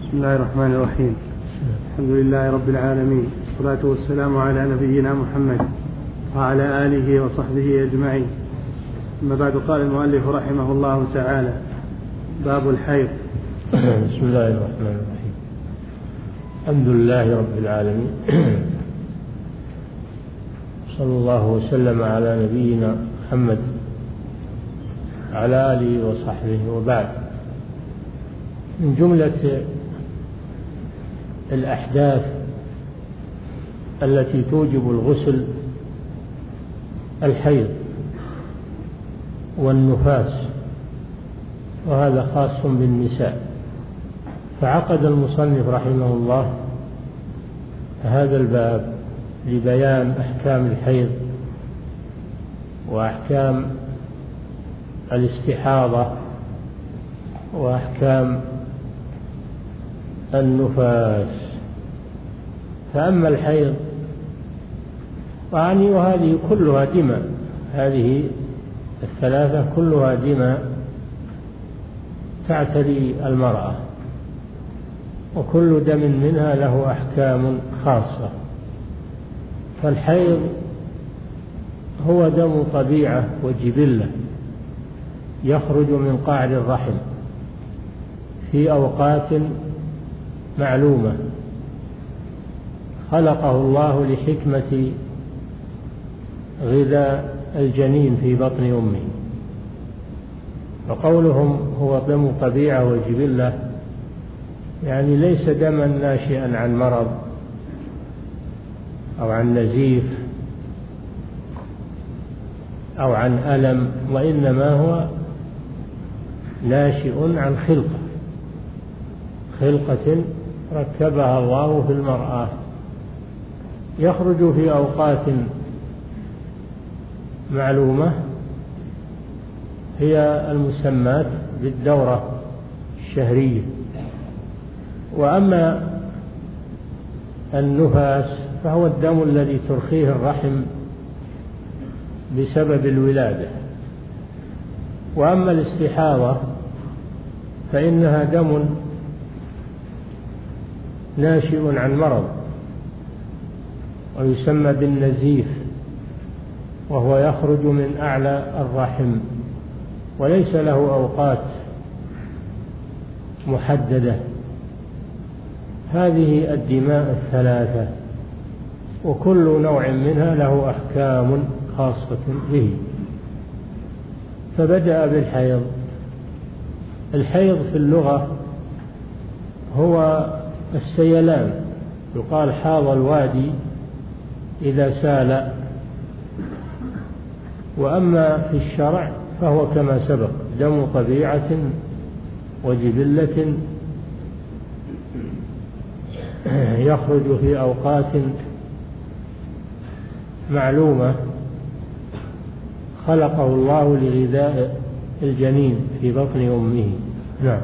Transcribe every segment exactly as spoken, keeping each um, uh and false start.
بسم الله الرحمن الرحيم. الحمد لله رب العالمين، والصلاة والسلام على نبينا محمد وعلى آله وصحبه أجمعين. أما بعد، قال المؤلف رحمه الله تعالى: باب الحيض. بسم الله الرحمن الرحيم. الحمد لله رب العالمين، صلى الله وسلم على نبينا محمد على آله وصحبه. وبعد، من جملة الأحداث التي توجب الغسل الحيض والنفاس، وهذا خاص بالنساء. فعقد المصنف رحمه الله هذا الباب لبيان أحكام الحيض وأحكام الاستحاضة وأحكام النفاس. فأما الحيض يعني وهذه كلها دماء، هذه الثلاثة كلها دماء تعتري المرأة، وكل دم منها له أحكام خاصة. فالحيض هو دم طبيعة وجبلة يخرج من قعر الرحم في أوقات معلومة خلقه الله لحكمة غذاء الجنين في بطن أمه. وقولهم هو دم طبيعة وجبلة يعني ليس دما ناشئا عن مرض أو عن نزيف أو عن ألم، وإنما هو ناشئ عن خلقة خلقة ركبها الله في المرأة، يخرج في أوقات معلومة هي المسمات بالدورة الشهرية. وأما النفاس فهو الدم الذي ترخيه الرحم بسبب الولادة. وأما الاستحاضة فإنها دم ناشئ عن مرض، ويسمى بالنزيف، وهو يخرج من أعلى الرحم وليس له أوقات محددة. هذه الدماء الثلاثة، وكل نوع منها له أحكام خاصة به. فبدأ بالحيض. الحيض في اللغة هو السيلان، يقال حاض الوادي إذا سال. وأما في الشرع فهو كما سبق دم طبيعة وجبلة يخرج في أوقات معلومة خلقه الله لغذاء الجنين في بطن أمه. نعم.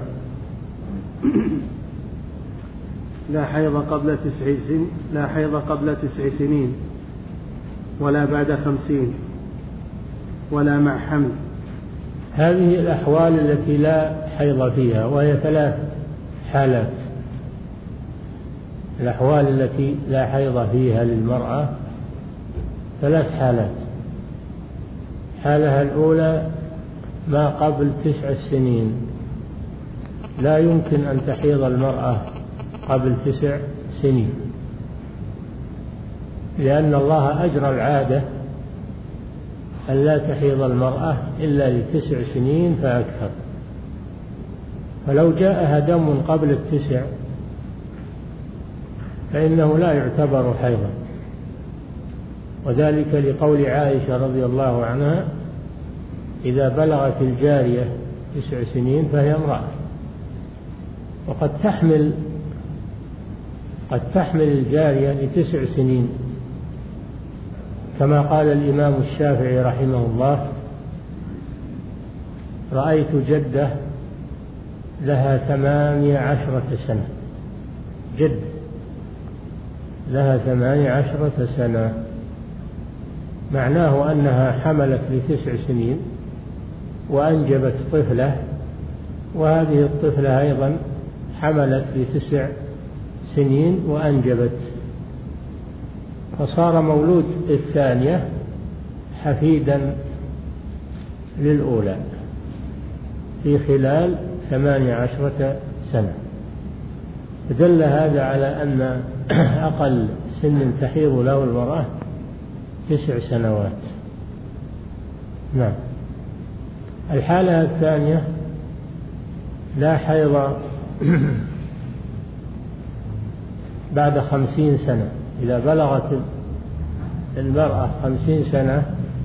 لا حيض قبل تسع سنين لا حيض قبل تسع سنين ولا بعد خمسين ولا مع حمل. هذه الأحوال التي لا حيض فيها، وهي ثلاث حالات. الأحوال التي لا حيض فيها للمرأة ثلاث حالات. حالها الأولى ما قبل تسع سنين، لا يمكن أن تحيض المرأة قبل تسع سنين، لأن الله أجرى العادة أن لا تحيض المرأة إلا لتسع سنين فأكثر. فلو جاءها دم قبل التسع فإنه لا يعتبر حيضا، وذلك لقول عائشة رضي الله عنها: إذا بلغت الجارية تسع سنين فهي امرأة. وقد تحمل قد تحمل الجارية لتسع سنين، كما قال الإمام الشافعي رحمه الله: رأيت جدة لها ثمانية عشرة سنة، جد لها ثمانية عشرة سنة، معناه أنها حملت لتسع سنين وأنجبت طفلة، وهذه الطفلة أيضا حملت بتسع سنين وأنجبت، فصار مولود الثانية حفيدا للأولى في خلال ثمانية عشرة سنة. فدل هذا على أن أقل سن تحيض له المرأة تسع سنوات. نعم. الحالة الثانية لا حيض بعد خمسين سنة. إذا بلغت المرأة خمسين سنة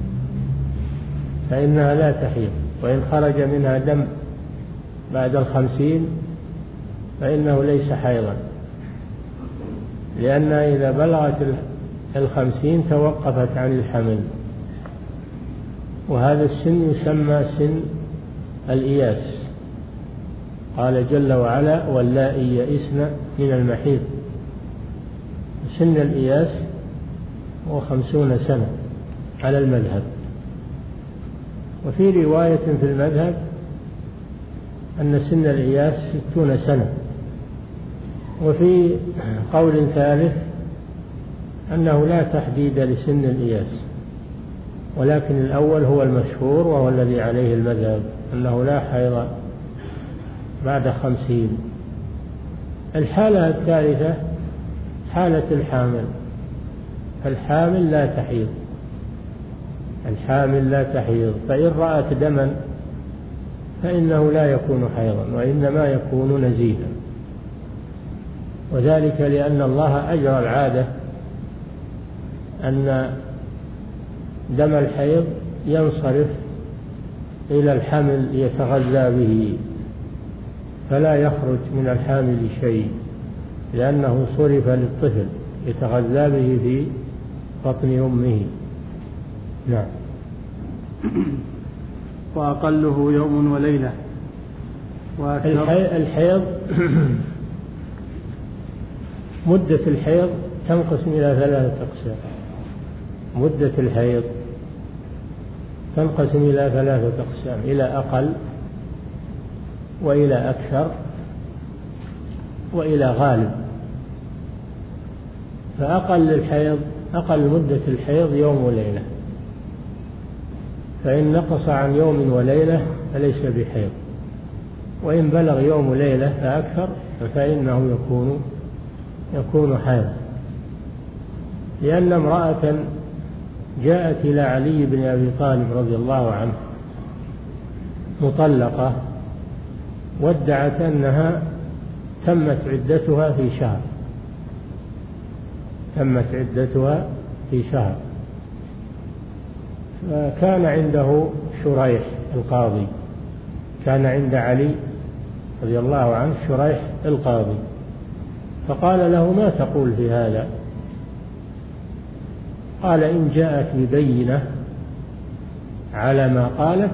فإنها لا تحيض، وإن خرج منها دم بعد الخمسين فإنه ليس حيضا، لأنها إذا بلغت الخمسين توقفت عن الحمل، وهذا السن يسمى سن الإياس. قال جل وعلا: واللائي يئسن من المحيض. سن الإياس هو خمسون سنة على المذهب. وفي رواية في المذهب أن سن الإياس ستون سنة. وفي قول ثالث أنه لا تحديد لسن الإياس، ولكن الأول هو المشهور وهو الذي عليه المذهب، أنه لا حيض بعد خمسين. الحالة الثالثة حالة الحامل. الحامل لا تحيض، الحامل لا تحيض، فإن رأت دما فإنه لا يكون حيضا، وإنما يكون نزيفا، وذلك لأن الله أجرى العادة أن دم الحيض ينصرف إلى الحمل يتغذى به، فلا يخرج من الحامل شيء، لأنه صرف للطفل يتغذى به في بطن أمه. نعم. وأقله يوم وليلة. الحيض مدة الحيض تنقسم إلى ثلاثة أقسام. مدة الحيض تنقسم إلى ثلاثة أقسام: إلى أقل، وإلى أكثر، وإلى غالب. فأقل الحيض أقل مدة الحيض يوم وليلة، فإن نقص عن يوم وليلة فليس بحيض، وإن بلغ يوم وليلة فأكثر فإنه يكون يكون حيض. لأن امرأة جاءت إلى علي بن أبي طالب رضي الله عنه مطلقة، وادعت أنها تمت عدتها في شهر تمت عدتها في شهر فكان عنده شريح القاضي، كان عند علي رضي الله عنه شريح القاضي، فقال له: ما تقول في هذا؟ قال: إن جاءت ببينة على ما قالت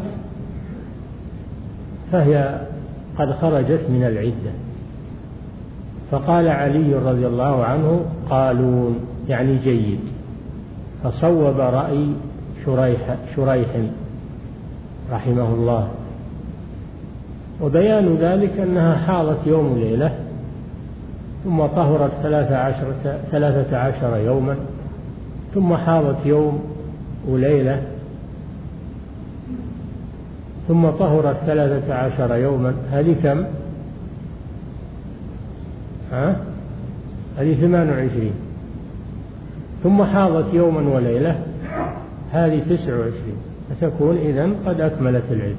فهي قد خرجت من العدة. فقال علي رضي الله عنه: قالون، يعني جيد. فصوب رأي شريح, شريح رحمه الله. وبيان ذلك أنها حاضت يوم ليلة، ثم طهرت ثلاثة عشر, ثلاثة عشر يوما، ثم حاضت يوم وليلة، ثم طهرت ثلاثة عشر يوما. هذه كم؟ ها؟ هذه ثمان وعشرين. ثم حاضت يوما وليلة، هذه تسع وعشرين. فتكون إذن قد أكملت العدة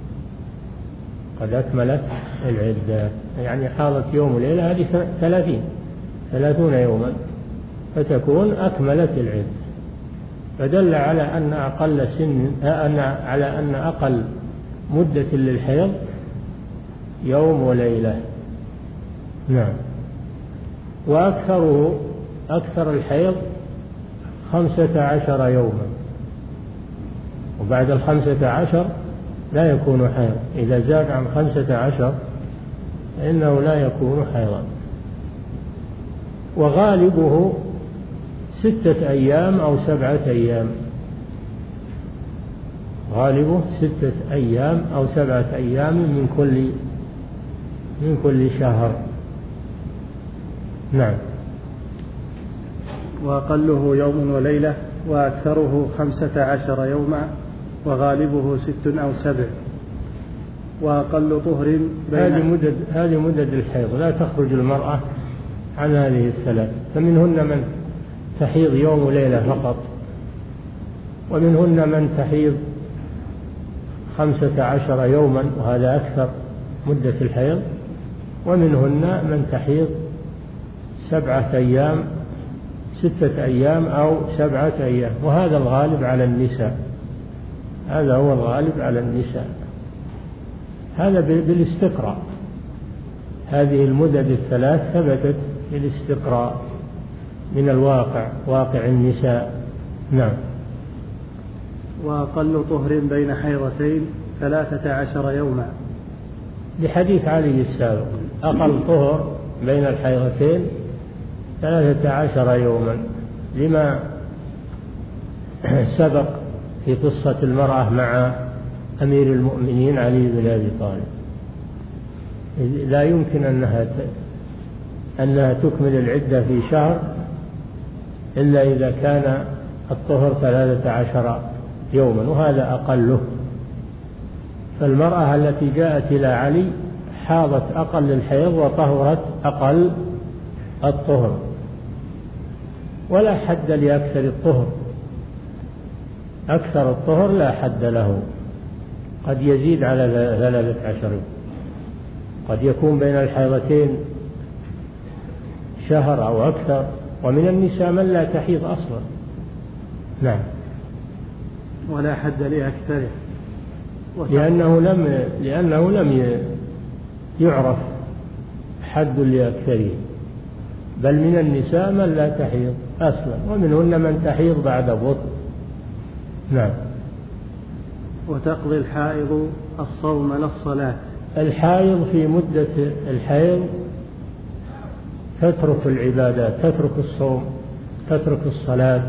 قد أكملت العدة يعني حاضت يوم وليلة، هذه ثلاثين ثلاثون يوما، فتكون أكملت العدة. فدل على أن أقل سن أن على أن أقل مدة للحيض يوم وليلة. نعم. وأكثره أكثر الحيض خمسة عشر يوما، وبعد الخمسة عشر لا يكون حيض. إذا زاد عن خمسة عشر فإنه لا يكون حيضا. وغالبه ستة أيام أو سبعة أيام غالبه ستة أيام أو سبعة أيام من كل من كل شهر. نعم. وأقله يوم وليلة وأكثره خمسة عشر يوما وغالبه ست أو سبع. وأقل طهر بين هذه مدد هذه مدد الحيض، لا تخرج المرأة عن هذه الثلاث، فمنهن من تحيض يوم وليلة فقط، ومنهن من تحيض خمسة عشر يوما وهذا أكثر مدة الحيض، ومنهن من تحيض سبعة أيام ستة أيام أو سبعة أيام، وهذا الغالب على النساء، هذا هو الغالب على النساء. هذا بالاستقراء، هذه المدد الثلاث ثبتت بالاستقراء من الواقع، واقع النساء. نعم. وأقل طهر بين حيضتين ثلاثة عشر يوما، لحديث علي السابق، أقل طهر بين الحيضتين ثلاثة عشر يوما، لما سبق في قصة المرأة مع أمير المؤمنين علي بن أبي طالب. لا يمكن أنها أنها تكمل العدة في شهر إلا إذا كان الطهر ثلاثة عشر يوما، وهذا أقله. فالمرأة التي جاءت إلى علي حاضت أقل الحيض وطهرت أقل الطهر، ولا حد لأكثر الطهر، أكثر الطهر لا حد له، قد يزيد على ثلاثة عشر، قد يكون بين الحيضتين شهر أو أكثر، ومن النساء من لا تحيض أصلا. نعم. ولا حد لأكثره، لأنه لم لأنه لم يعرف حد لأكثره، بل من النساء من لا تحيض أصلا، ومنهن من تحيض بعد بطء. نعم. وتقضي الحائض الصوم لا الصلاة. الحائض في مدة الحيض تترك العبادات، تترك الصوم، تترك الصلاة،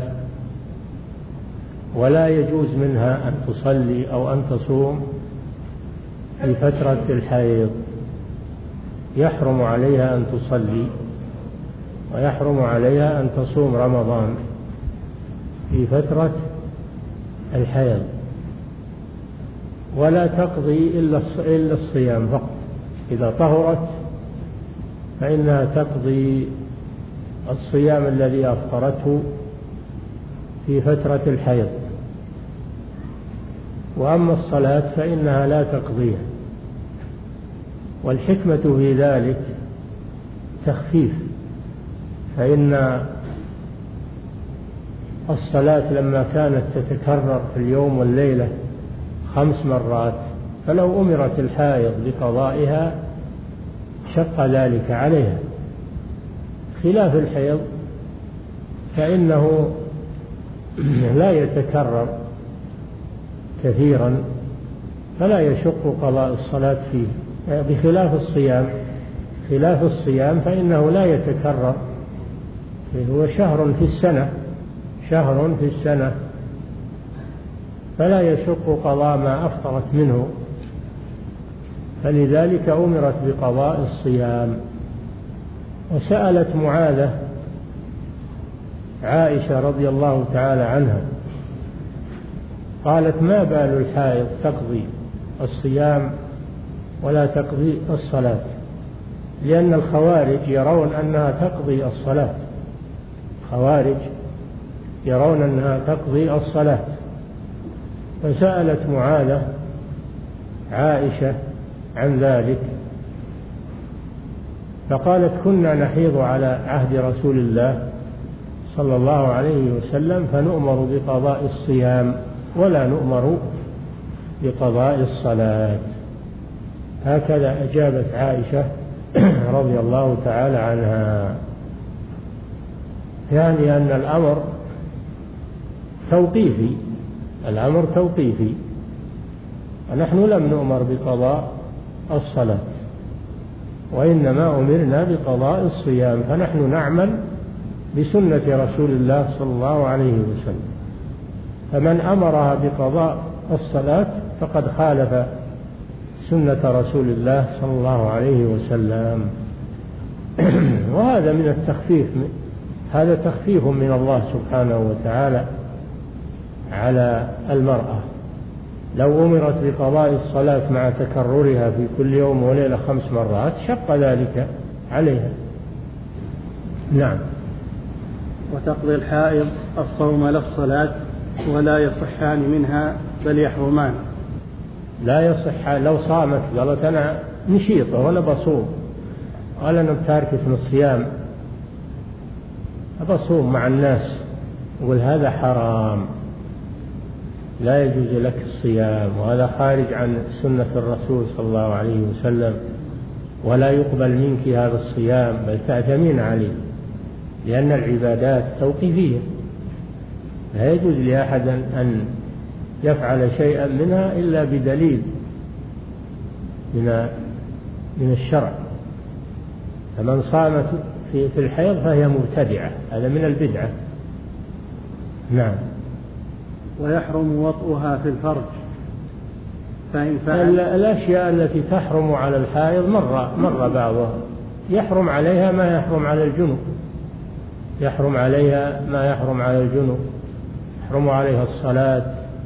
ولا يجوز منها أن تصلي أو أن تصوم في فترة الحيض. يحرم عليها أن تصلي، ويحرم عليها أن تصوم رمضان في فترة الحيض، ولا تقضي إلا الصيام فقط. إذا طهرت فإنها تقضي الصيام الذي أفطرته في فترة الحيض، وأما الصلاة فإنها لا تقضيها. والحكمة في ذلك تخفيف، فإن الصلاة لما كانت تتكرر في اليوم والليلة خمس مرات، فلو أمرت الحائض بقضائها شق ذلك عليها، خلاف الحيض فإنه لا يتكرر كثيرا فلا يشق قضاء الصلاة فيه، بخلاف الصيام. خلاف الصيام فإنه لا يتكرر، هو شهر في السنة، شهر في السنة، فلا يشق قضاء ما أفطرت منه، فلذلك أمرت بقضاء الصيام. وسألت معاذة عائشة رضي الله تعالى عنها، قالت: ما بال الحائض تقضي الصيام ولا تقضي الصلاة؟ لأن الخوارج يرون أنها تقضي الصلاة، خوارج يرون أنها تقضي الصلاة. فسألت معاذة عائشة عن ذلك، فقالت: كنا نحيض على عهد رسول الله صلى الله عليه وسلم فنؤمر بقضاء الصيام ولا نؤمر بقضاء الصلاة. هكذا أجابت عائشة رضي الله تعالى عنها، يعني أن الأمر توقيفي، الأمر توقيفي، ونحن لم نؤمر بقضاء الصلاة، وإنما أمرنا بقضاء الصيام، فنحن نعمل بسنة رسول الله صلى الله عليه وسلم. فمن أمرها بقضاء الصلاة فقد خالف سنة رسول الله صلى الله عليه وسلم. وهذا من التخفيف، هذا تخفيف من الله سبحانه وتعالى على المرأة. لو أمرت بقضاء الصلاة مع تكررها في كل يوم وليلة خمس مرات شق ذلك عليها. نعم. وتقضي الحائض الصوم لا الصلاة ولا يصحان منها بل يحرمان. لا يصح. لو صامت قالت أنا نشيطة وأنا بصوم، قال أنا بتاركة من الصيام بصوم مع الناس، يقول هذا حرام، لا يجوز لك الصيام، وهذا خارج عن سنة الرسول صلى الله عليه وسلم، ولا يقبل منك هذا الصيام بل تأثمين عليه، لأن العبادات توقيفية، لا يجوز لأحد أن يفعل شيئا منها إلا بدليل من من الشرع. فمن صامت في في الحيض فهي مبتدعة، هذا من البدعة. نعم. ويحرم وطئها في الفرج فإن فعل. الأشياء التي تحرم على الحائض مر مر بعضها، يحرم عليها ما يحرم على الجنوب، يحرم عليها ما يحرم على الجنوب، يحرم عليها الصلاة،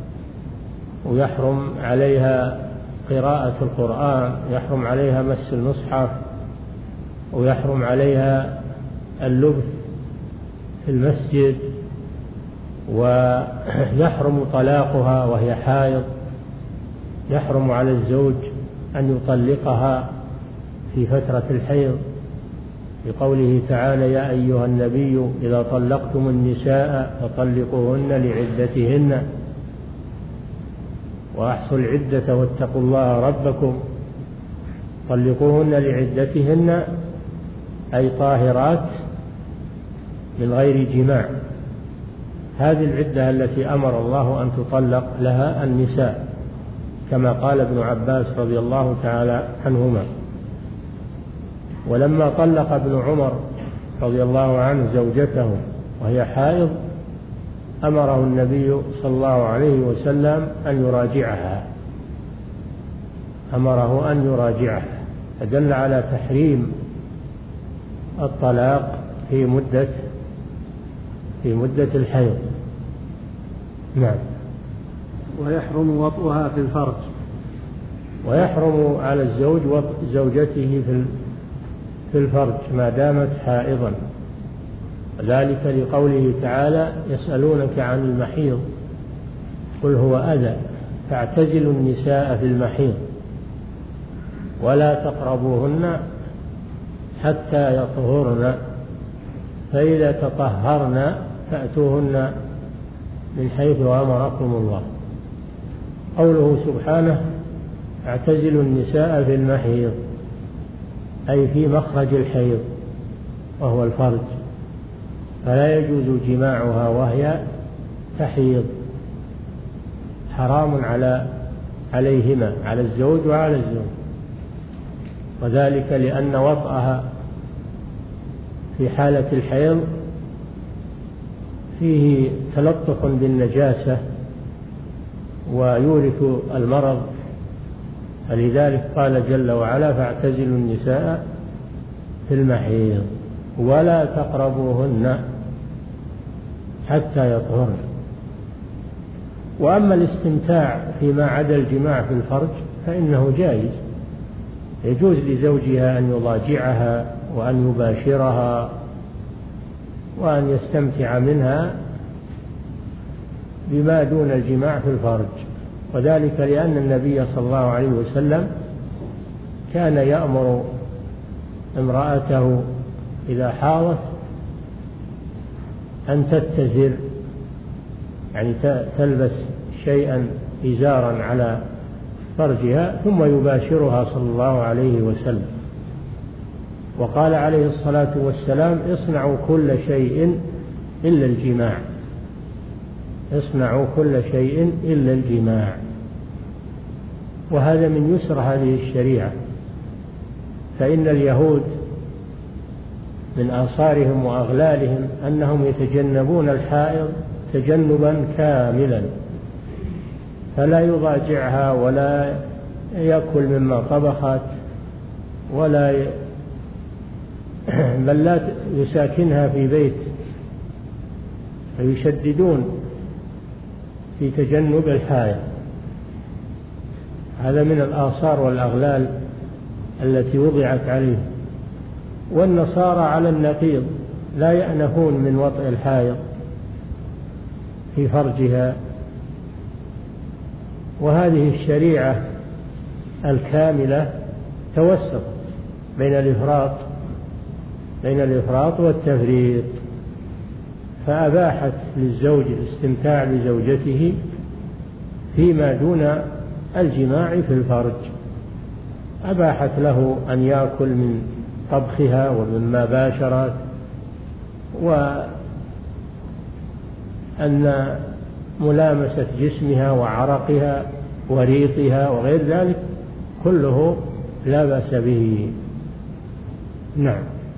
ويحرم عليها قراءة القرآن، يحرم عليها مس المصحف، ويحرم عليها اللبث في المسجد، ويحرم طلاقها وهي حائض، يحرم على الزوج أن يطلقها في فترة الحيض، بقوله تعالى يا أيها النبي إذا طلقتم النساء فطلقوهن لعدتهن وأحصوا العدة واتقوا الله ربكم. طلقوهن لعدتهن أي طاهرات من غير جماع، هذه العدة التي أمر الله أن تطلق لها النساء، كما قال ابن عباس رضي الله تعالى عنهما. ولما طلق ابن عمر رضي الله عنه زوجته وهي حائض أمره النبي صلى الله عليه وسلم أن يراجعها، أمره أن يراجعها، فدل على تحريم الطلاق في مدة في مدة الحيض. نعم. ويحرم وطئها في الفرج. ويحرم على الزوج وطء زوجته في في الفرج ما دامت حائضا، ذلك لقوله تعالى يسألونك عن المحيض قل هو أذى فاعتزلوا النساء في المحيض ولا تقربوهن حتى يطهرن فإذا تطهرن فأتوهن من حيث أمركم الله. قوله سبحانه اعتزلوا النساء في المحيض أي في مخرج الحيض وهو الفرج، فلا يجوز جماعها وهي تحيض، حرام على عليهما، على الزوج وعلى الزوج، وذلك لأن وطئها في حالة الحيض فيه تلطخ بالنجاسة ويورث المرض، فلذلك قال جل وعلا فاعتزلوا النساء في المحيض ولا تقربوهن حتى يطهرن. وأما الاستمتاع فيما عدا الجماع في الفرج فإنه جائز، يجوز لزوجها أن يضاجعها وأن يباشرها وأن يستمتع منها بما دون الجماع في الفرج، وذلك لأن النبي صلى الله عليه وسلم كان يأمر امرأته إذا حاضت أن تتزر، يعني تلبس شيئا إزارا على فرجها ثم يباشرها صلى الله عليه وسلم. وقال عليه الصلاة والسلام اصنعوا كل شيء إلا الجماع، اصنعوا كل شيء إلا الجماع. وهذا من يسر هذه الشريعة، فإن اليهود من آثارهم وأغلالهم أنهم يتجنبون الحائض تجنبا كاملا، فلا يضاجعها ولا يأكل مما طبخت ولا ي... بل لا يساكنها في بيت، فيشددون في تجنب الحائض. هذا من الآثار والأغلال التي وضعت عليه. والنصارى على النقيض، لا يأنفون من وطئ الحائض في فرجها. وهذه الشريعة الكاملة توسط بين الإفراط بين الإفراط والتفريط، فأباحت للزوج الاستمتاع بزوجته فيما دون الجماع في الفرج. أباحت له أن يأكل من طبخها ومما باشرت، وأن ملامسة جسمها وعرقها وريقها وغير ذلك كله لا بأس به. نعم.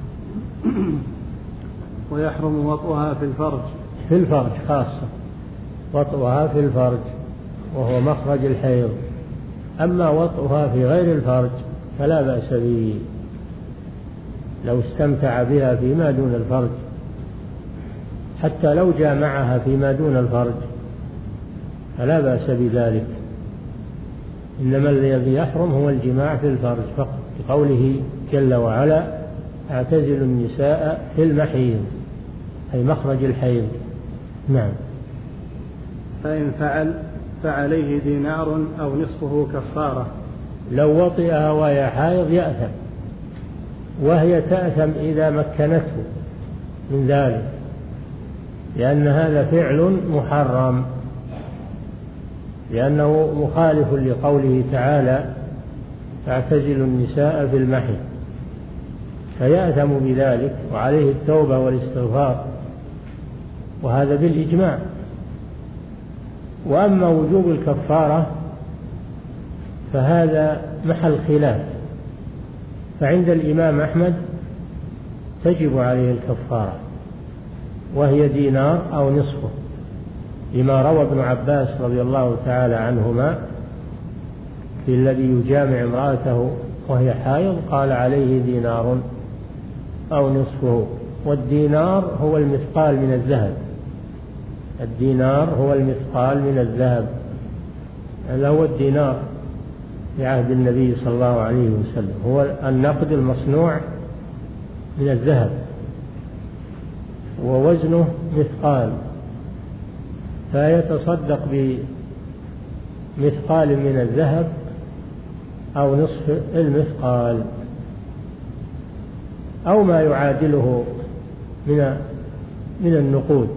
ويحرم وطئها في الفرج في الفرج خاصة، وطئها في الفرج وهو مخرج الحيض. أما وطئها في غير الفرج فلا بأس به، لو استمتع بها فيما دون الفرج، حتى لو جامعها فيما دون الفرج فلا بأس بذلك. إنما الذي يحرم هو الجماع في الفرج فقط، بقوله جل وعلا: اعتزلوا النساء في المحيض، أي مخرج الحيض. نعم. فإن فعل فعليه دينار أو نصفه كفارة. لو وطئها وهي حائض يأثم، وهي تأثم إذا مكنته من ذلك، لأن هذا فعل محرم، لأنه مخالف لقوله تعالى: فاعتزلوا النساء في المحيض، فيأثم بذلك وعليه التوبة والاستغفار، وهذا بالإجماع. وأما وجوب الكفارة فهذا محل خلاف، فعند الإمام أحمد تجب عليه الكفارة، وهي دينار أو نصفه، لما روى ابن عباس رضي الله تعالى عنهما في الذي يجامع امرأته وهي حائض قال: عليه دينار أو نصفه. والدينار هو المثقال من الذهب، الدينار هو المثقال من الذهب، هذا هو الدينار في عهد النبي صلى الله عليه وسلم، هو النقد المصنوع من الذهب، ووزنه مثقال، فيتصدق بمثقال من الذهب أو نصف المثقال أو ما يعادله من من النقود.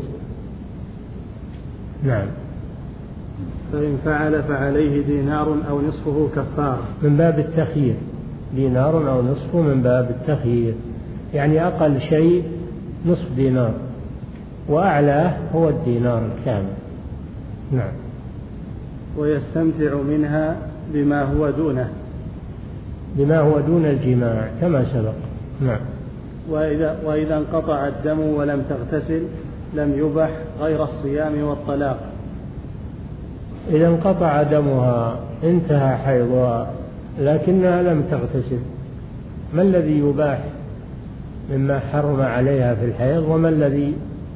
نعم. فإن فعل فعليه دينار أو نصفه كفارة، من باب التخيير، دينار أو نصفه من باب التخيير، يعني أقل شيء نصف دينار وأعلاه هو الدينار الكامل. نعم. ويستمتع منها بما هو دونه، بما هو دون الجماع كما سبق. نعم. وإذا, وإذا انقطع الدم ولم تغتسل لم يبح غير الصيام والطلاق. إذا انقطع دمها انتهى حيضها لكنها لم تغتسل، ما الذي يباح مما حرم عليها في الحيض، وما الذي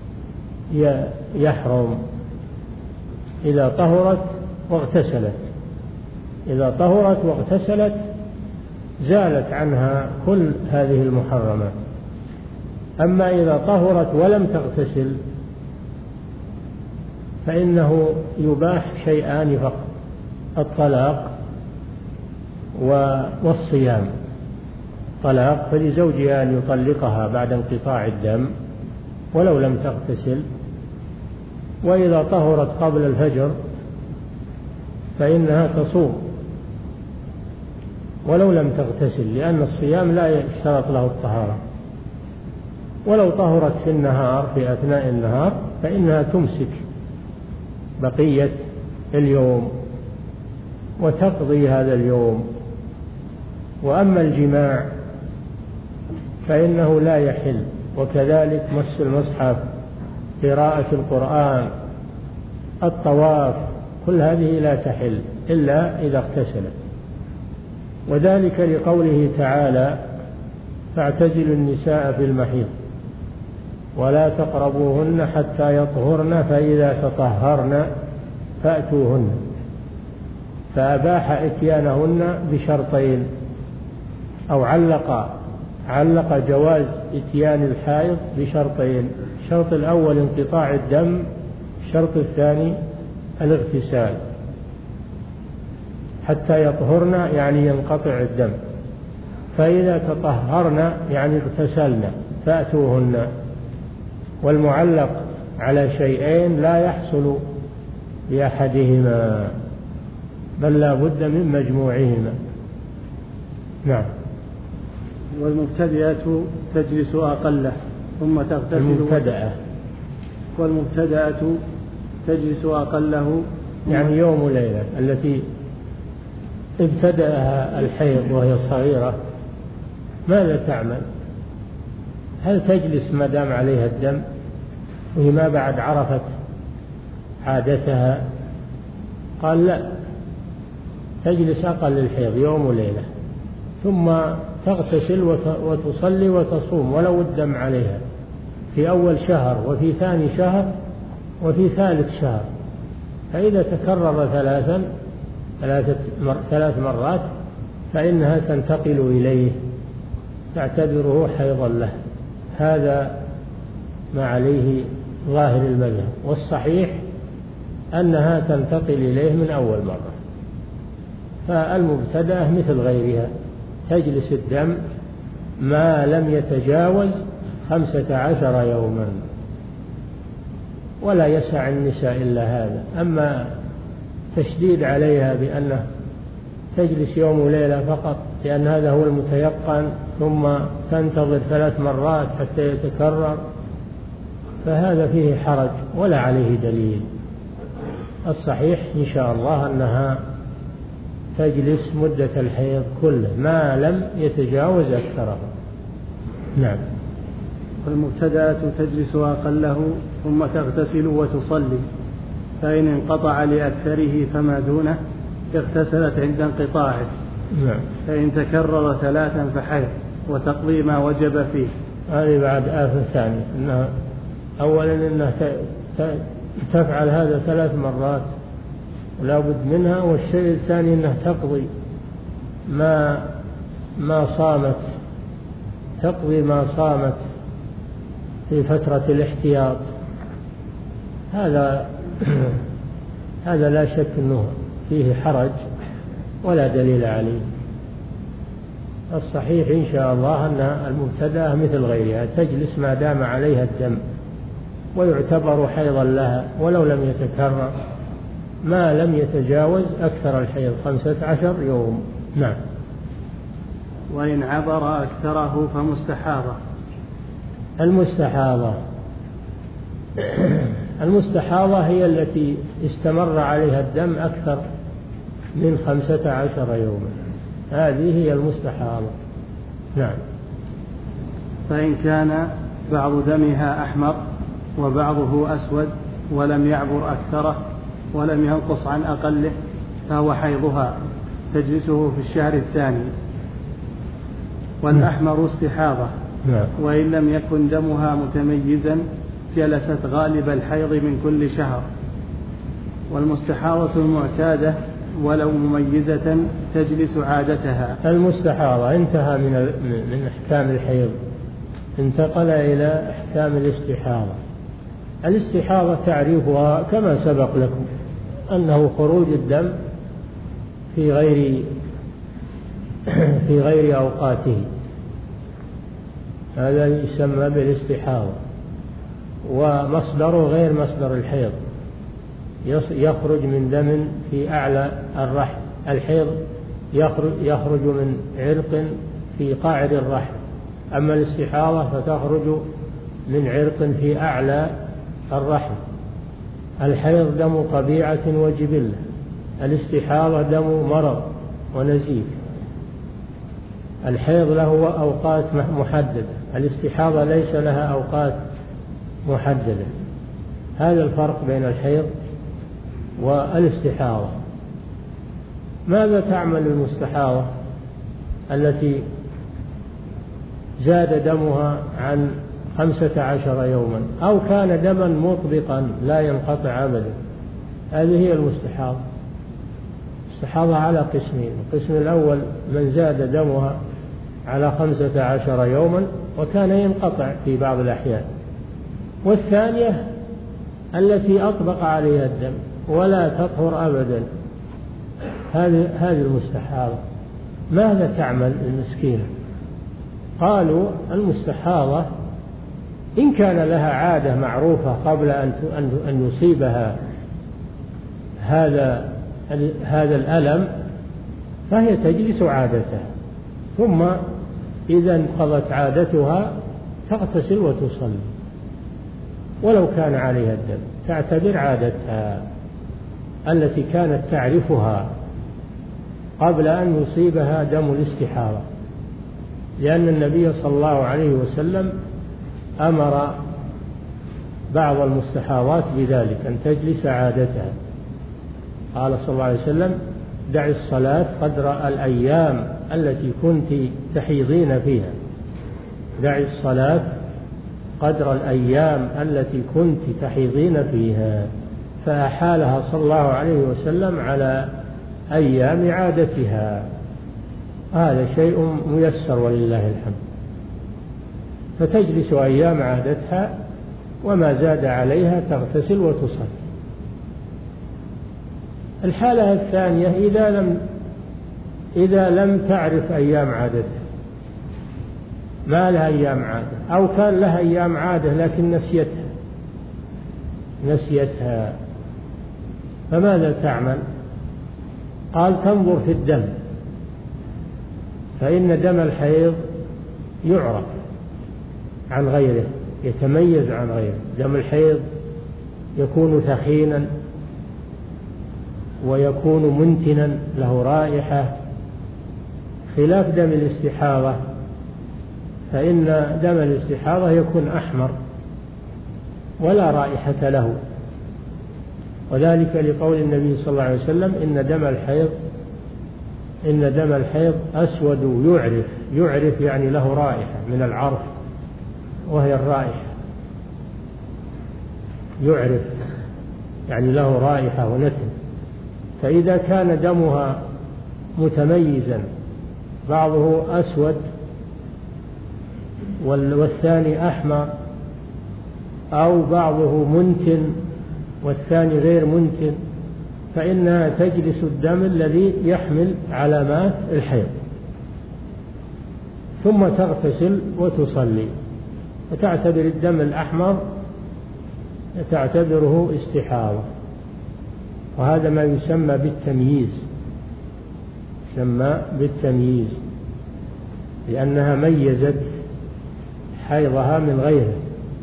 يحرم؟ إذا طهرت واغتسلت، إذا طهرت واغتسلت زالت عنها كل هذه المحرمات. أما إذا طهرت ولم تغتسل فإنه يباح شيئان فقط: الطلاق والصيام. طلاق فلزوجها أن يطلقها بعد انقطاع الدم ولو لم تغتسل، وإذا طهرت قبل الفجر فإنها تصوم ولو لم تغتسل، لأن الصيام لا يشترط له الطهارة. ولو طهرت في النهار في أثناء النهار فإنها تمسك بقية اليوم وتقضي هذا اليوم. وأما الجماع فإنه لا يحل، وكذلك مس المصحف، قراءة القرآن، الطواف، كل هذه لا تحل إلا إذا اغتسلت. وذلك لقوله تعالى: فاعتزلوا النساء في المحيض ولا تقربوهن حتى يطهرن فإذا تطهرن فأتوهن، فأباح إتيانهن بشرطين، أو علق علق جواز إتيان الحائض بشرطين: الشرط الأول انقطاع الدم، الشرط الثاني الاغتسال. حتى يطهرن يعني ينقطع الدم، فإذا تطهرن يعني اغتسلن فأتوهن. والمعلق على شيئين لا يحصل لأحدهما، بل لا بد من مجموعهما. نعم. والمبتدئة تجلس أقله ثم تغتسل. المبتدأة والمبتدأة تجلس أقله يعني يوم وليلة، التي ابتدأها الحيض وهي صغيرة ماذا تعمل؟ هل تجلس ما دام عليها الدم وهي ما بعد عرفت عادتها؟ قال لا، تجلس أقل الحيض يوم وليلة، ثم تغتسل وتصلي وتصوم ولو الدم عليها في أول شهر وفي ثاني شهر وفي ثالث شهر. فإذا تكرر ثلاثا ثلاثة مر ثلاث مرات فإنها تنتقل إليه، تعتبره حيضا له. هذا ما عليه ظاهر المذهب، والصحيح أنها تنتقل إليه من أول مرة. فالمبتدأة مثل غيرها تجلس الدم ما لم يتجاوز خمسة عشر يوما، ولا يسع النساء إلا هذا. أما تشديد عليها بأنه تجلس يوم وليلة فقط لأن هذا هو المتيقن، ثم تنتظر ثلاث مرات حتى يتكرر، فهذا فيه حرج ولا عليه دليل. الصحيح إن شاء الله أنها تجلس مدة الحيض كله ما لم يتجاوز أكثره. نعم. والمبتدأة تجلس أقله ثم تغتسل وتصلي، فإن انقطع لأكثره فما دونه اغتسلت عند انقطاعه. نعم. فإن تكرر ثلاثا فحيض وتقضي ما وجب فيه. هذه بعد آفة ثانية، أنها أولا أنها تفعل هذا ثلاث مرات ولا بد منها، والشيء الثاني أنها تقضي ما ما صامت تقضي ما صامت في فترة الاحتياط. هذا هذا لا شك أنه فيه حرج ولا دليل عليه. الصحيح إن شاء الله أن المبتدأة مثل غيرها تجلس ما دام عليها الدم، ويعتبر حيضا لها ولو لم يتكرر ما لم يتجاوز أكثر الحيض خمسة عشر يوم. نعم. وإن عبر أكثره فمستحاضة. المستحاضة المستحاضة هي التي استمر عليها الدم أكثر من خمسة عشر يوما، هذه هي المستحاضة. نعم. فإن كان بعض دمها أحمر وبعضه أسود ولم يعبر أكثره ولم ينقص عن أقله فهو حيضها، تجلسه في الشهر الثاني. والأحمر استحاضة، وإن لم يكن دمها متميزا جلست غالب الحيض من كل شهر. والمستحاضة المعتادة ولو مميزة تجلس عادتها. المستحاضة انتهى من من أحكام الحيض، انتقل إلى أحكام الاستحاضة. الاستحاضة تعريفها كما سبق لكم أنه خروج الدم في غير في غير أوقاته، هذا يسمى بالاستحاضة. ومصدره غير مصدر الحيض، يخرج من دم في أعلى الرحم. الحيض يخرج من عرق في قاعد الرحم، أما الاستحاضة فتخرج من عرق في أعلى الرحم. الحيض دم طبيعة وجبلة، الاستحاضة دم مرض ونزيف. الحيض له أوقات محددة، الاستحاضة ليس لها أوقات محددة. هذا الفرق بين الحيض والاستحاضة. ماذا تعمل المستحاضة؟ التي زاد دمها عن خمسة عشر يوما، أو كان دما مطبقا لا ينقطع أبدا، هذه هي المستحاضة. المستحاضة على قسمين: القسم الأول من زاد دمها على خمسة عشر يوما وكان ينقطع في بعض الأحيان، والثانية التي أطبق عليها الدم ولا تطهر أبدا، هذه هذه المستحاضة. ماذا تعمل المسكينة؟ قالوا المستحاضة إن كان لها عادة معروفة قبل أن يصيبها هذا هذا الألم فهي تجلس عادتها، ثم إذا انقضت عادتها تغتسل وتصلي ولو كان عليها الدم، تعتبر عادتها التي كانت تعرفها قبل أن يصيبها دم الاستحاضة، لأن النبي صلى الله عليه وسلم أمر بعض المستحاضات بذلك، أن تجلس عادتها. قال صلى الله عليه وسلم: دع الصلاة قدر الأيام التي كنت تحيضين فيها، دع الصلاة قدر الأيام التي كنت تحيضين فيها، فأحالها صلى الله عليه وسلم على أيام عادتها. هذا شيء ميسر ولله الحمد. فتجلس أيام عادتها، وما زاد عليها تغتسل وتصلي. الحالة الثانية إذا لم إذا لم تعرف أيام عادتها، ما لها أيام عادة، أو كان لها أيام عادة لكن نسيتها نسيتها فماذا تعمل؟ قال: تنظر في الدم، فإن دم الحيض يعرف عن غيره، يتميز عن غيره. دم الحيض يكون ثخينا ويكون منتنا له رائحة، خلاف دم الاستحاضة، فإن دم الاستحاضة يكون أحمر ولا رائحة له، وذلك لقول النبي صلى الله عليه وسلم: إن دم الحيض إن دم الحيض أسود يعرف. يعرف يعني له رائحة من العرف، وهي الرائحة. يعرف يعني له رائحة ونتن. فإذا كان دمها متميزا، بعضه أسود والثاني أحمر، أو بعضه منتن والثاني غير منتن، فإنها تجلس الدم الذي يحمل علامات الحيض، ثم تغتسل وتصلي، وتعتبر الدم الأحمر تعتبره استحاضة. وهذا ما يسمى بالتمييز، يسمى بالتمييز، لأنها ميزت حيضها من غيره.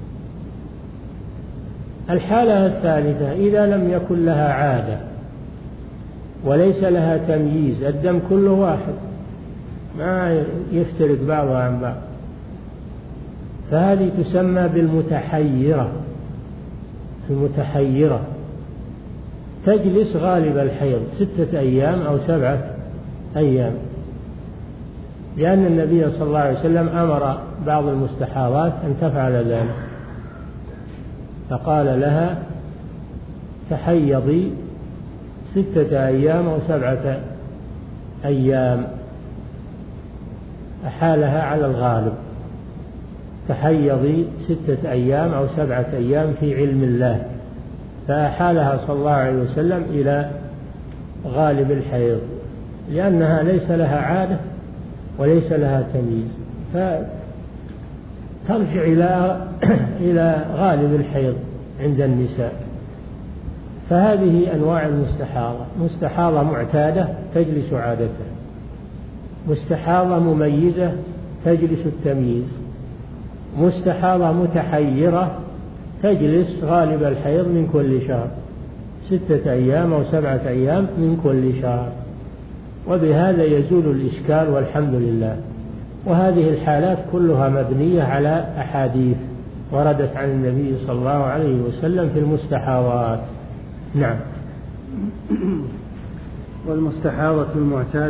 الحالة الثالثة إذا لم يكن لها عادة وليس لها تمييز، الدم كله واحد ما يفترق بعضها عن بعض، فهذه تسمى بالمتحيرة. المتحيرة تجلس غالب الحيض ستة أيام أو سبعة أيام، لأن النبي صلى الله عليه وسلم أمر بعض المستحاضات أن تفعل ذلك، فقال لها: تحيضي ستة أيام أو سبعة أيام، أحالها على الغالب. تحيضي ستة أيام أو سبعة أيام في علم الله، فأحالها صلى الله عليه وسلم إلى غالب الحيض، لأنها ليس لها عادة وليس لها تمييز، فترجع إلى إلى غالب الحيض عند النساء. فهذه أنواع المستحاضة: مستحاضة معتادة تجلس عادتها، مستحاضة مميزة تجلس التمييز، مستحاضة متحيرة تجلس غالب الحيض من كل شهر ستة أيام أو سبعة أيام من كل شهر. وبهذا يزول الإشكال والحمد لله. وهذه الحالات كلها مبنية على أحاديث وردت عن النبي صلى الله عليه وسلم في المستحاضات. نعم. والمستحاضة المعتادة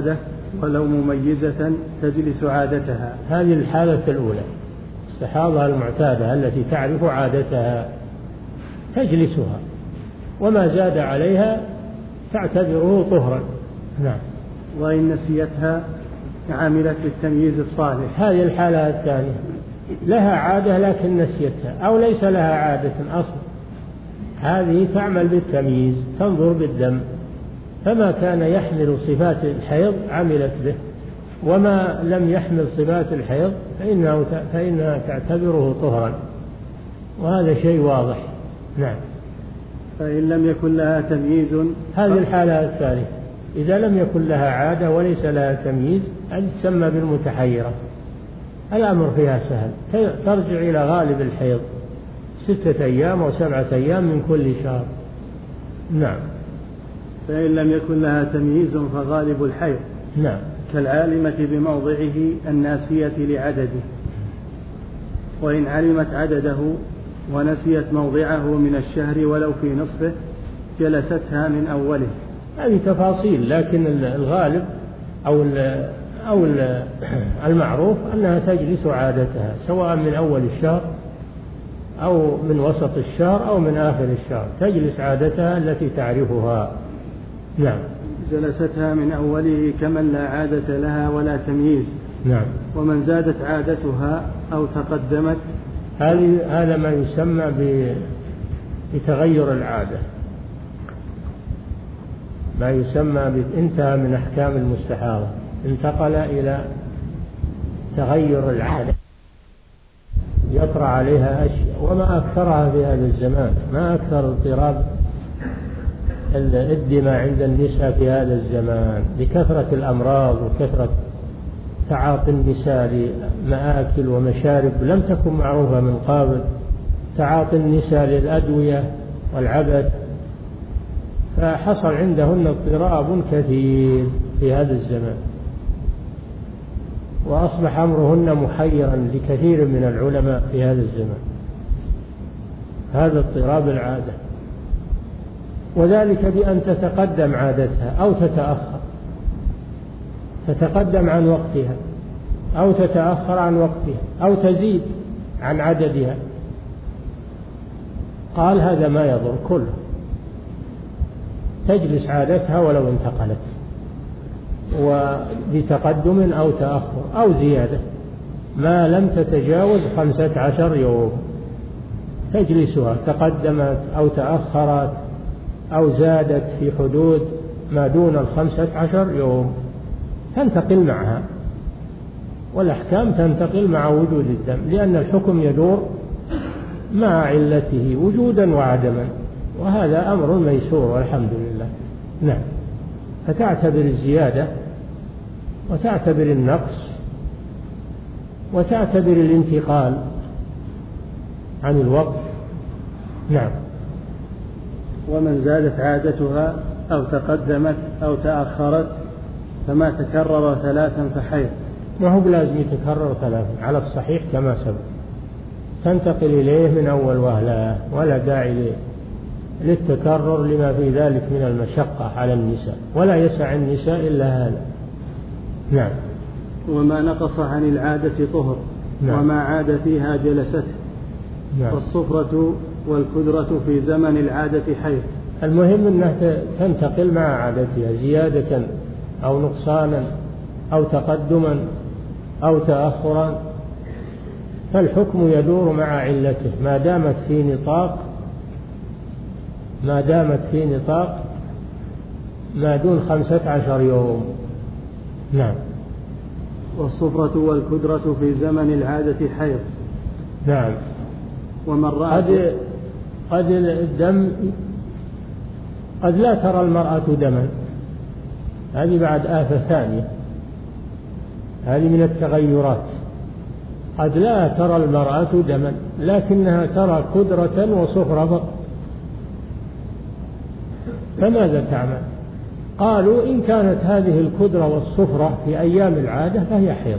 ولو مميزة تجلس عادتها. هذه الحالة الأولى، استحاضة المعتادة التي تعرف عادتها تجلسها، وما زاد عليها تعتبره طهرا. نعم. وإن نسيتها عملت بالتمييز الصالح. هذه الحالة الثانية، لها عادة لكن نسيتها، أو ليس لها عادة أصلا، هذه تعمل بالتمييز، تنظر بالدم، فما كان يحمل صفات الحيض عملت به، وما لم يحمل صفات الحيض فإنه فإنها تعتبره طهرا، وهذا شيء واضح. نعم. فإن لم يكن لها تمييز، هذه الحالة الثالثة، إذا لم يكن لها عادة وليس لها تمييز، هذه تسمى بالمتحيرة، الأمر فيها سهل، ترجع إلى غالب الحيض ستة أيام أو سبعة أيام من كل شهر. نعم. فإن لم يكن لها تمييز فغالب الحيض. نعم. كالعالمة بموضعه الناسية لعدده، وإن علمت عدده ونسيت موضعه من الشهر ولو في نصفه جلستها من أوله. هذه تفاصيل، لكن الغالب أو أو المعروف أنها تجلس عادتها، سواء من أول الشهر أو من وسط الشهر أو من آخر الشهر، تجلس عادتها التي تعرفها. نعم. جلستها من أوله كمن لا عادة لها ولا تمييز. نعم. ومن زادت عادتها أو تقدمت، هذا ما يسمى بتغير العادة، ما يسمى انتهى من أحكام المستحاضة، انتقل إلى تغير العادة، يطرأ عليها أشياء، وما أكثرها في هذا الزمان، ما أكثر اضطراب الدماء عند النساء في هذا الزمان لكثرة الأمراض وكثرة تعاطي النساء لمآكل ومشارب لم تكن معروفة من قبل، تعاطي النساء للأدوية والعبث، فحصل عندهن اضطراب كثير في هذا الزمان، وأصبح أمرهن محيرا لكثير من العلماء في هذا الزمان، هذا اضطراب العادة، وذلك بأن تتقدم عادتها أو تتأخر، تتقدم عن وقتها أو تتأخر عن وقتها أو تزيد عن عددها. قال هذا ما يضر كله، تجلس عادتها ولو انتقلت، وبتقدم أو تأخر أو زيادة، ما لم تتجاوز خمسة عشر يوم تجلسها، تقدمت أو تأخرت أو زادت في حدود ما دون الخمسة عشر يوم تنتقل معها، والأحكام تنتقل مع وجود الدم، لأن الحكم يدور مع علته وجودا وعدما، وهذا أمر ميسور والحمد لله. نعم. فتعتبر الزيادة وتعتبر النقص وتعتبر الانتقال عن الوقت. نعم. ومن زادت عادتها أو تقدمت أو تأخرت فما تكرر ثلاثا فحيض. ما هو بلازم يتكرر ثلاثا على الصحيح كما سبق، تنتقل إليه من أول وهلة، ولا داعي للتكرر لما في ذلك من المشقة على النساء، ولا يسع النساء إلا هذا. نعم. وما نقص عن العادة طهر. نعم. وما عاد فيها جلسته. نعم. والصفرة والكدرة في زمن العادة حيض. المهم أنها تنتقل مع عادتها زيادة أو نقصانا أو تقدما أو تأخرا، فالحكم يدور مع علته ما دامت في نطاق ما دامت في نطاق ما دون خمسة عشر يوم. نعم. والصفرة والكدرة في زمن العادة حيض. نعم. ومن رأى قد قد الدم قد لا ترى المرأة دما، هذه بعد آفة ثانية، هذه من التغيرات، قد لا ترى المرأة دما لكنها ترى كدرة وصفرة فقط، فماذا تعمل؟ قالوا إن كانت هذه الكدرة والصفرة في أيام العادة فهي حيض،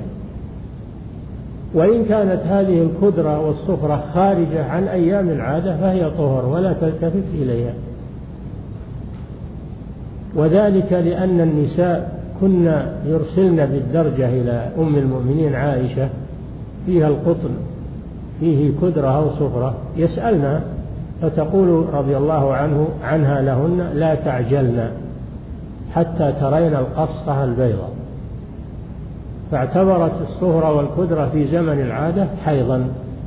وإن كانت هذه الكدرة والصفرة خارجة عن أيام العادة فهي طهر ولا تلتفت إليها، وذلك لأن النساء كنا يرسلن بالدرجة إلى أم المؤمنين عائشة فيها القطن فيه كدرة أو صفرة، يسألنا فتقول رضي الله عنه عنها لهن: لا تعجلن حتى ترين القصة البيضاء. فاعتبرت الصهرة والكدرة في زمن العادة حيضا،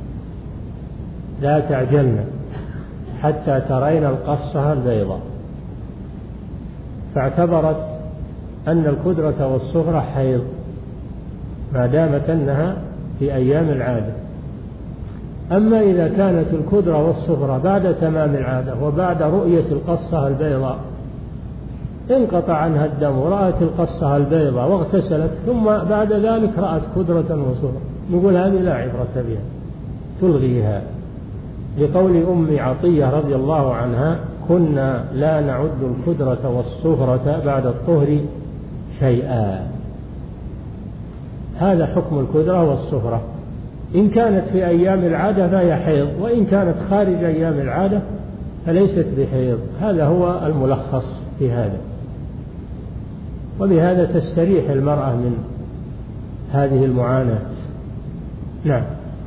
لا تعجلن حتى ترين القصة البيضاء، فاعتبرت أن الكدرة والصهرة حيض ما دامت أنها في أيام العادة. أما إذا كانت الكدرة والصهرة بعد تمام العادة وبعد رؤية القصة البيضاء انقطع عنها الدم ورأت القصة البيضاء واغتسلت ثم بعد ذلك رأت كدرة وصهرة، نقول هذه لا عبرة بها، تلغيها، لقول أم عطية رضي الله عنها: كنا لا نعد الكدرة والصهرة بعد الطهر شيئا. هذا حكم الكدرة والصهرة، إن كانت في أيام العادة فهي حيض، وإن كانت خارج أيام العادة فليست بحيض. هذا هو الملخص في هذا، وبهذا تستريح المرأة من هذه المعاناة. نعم.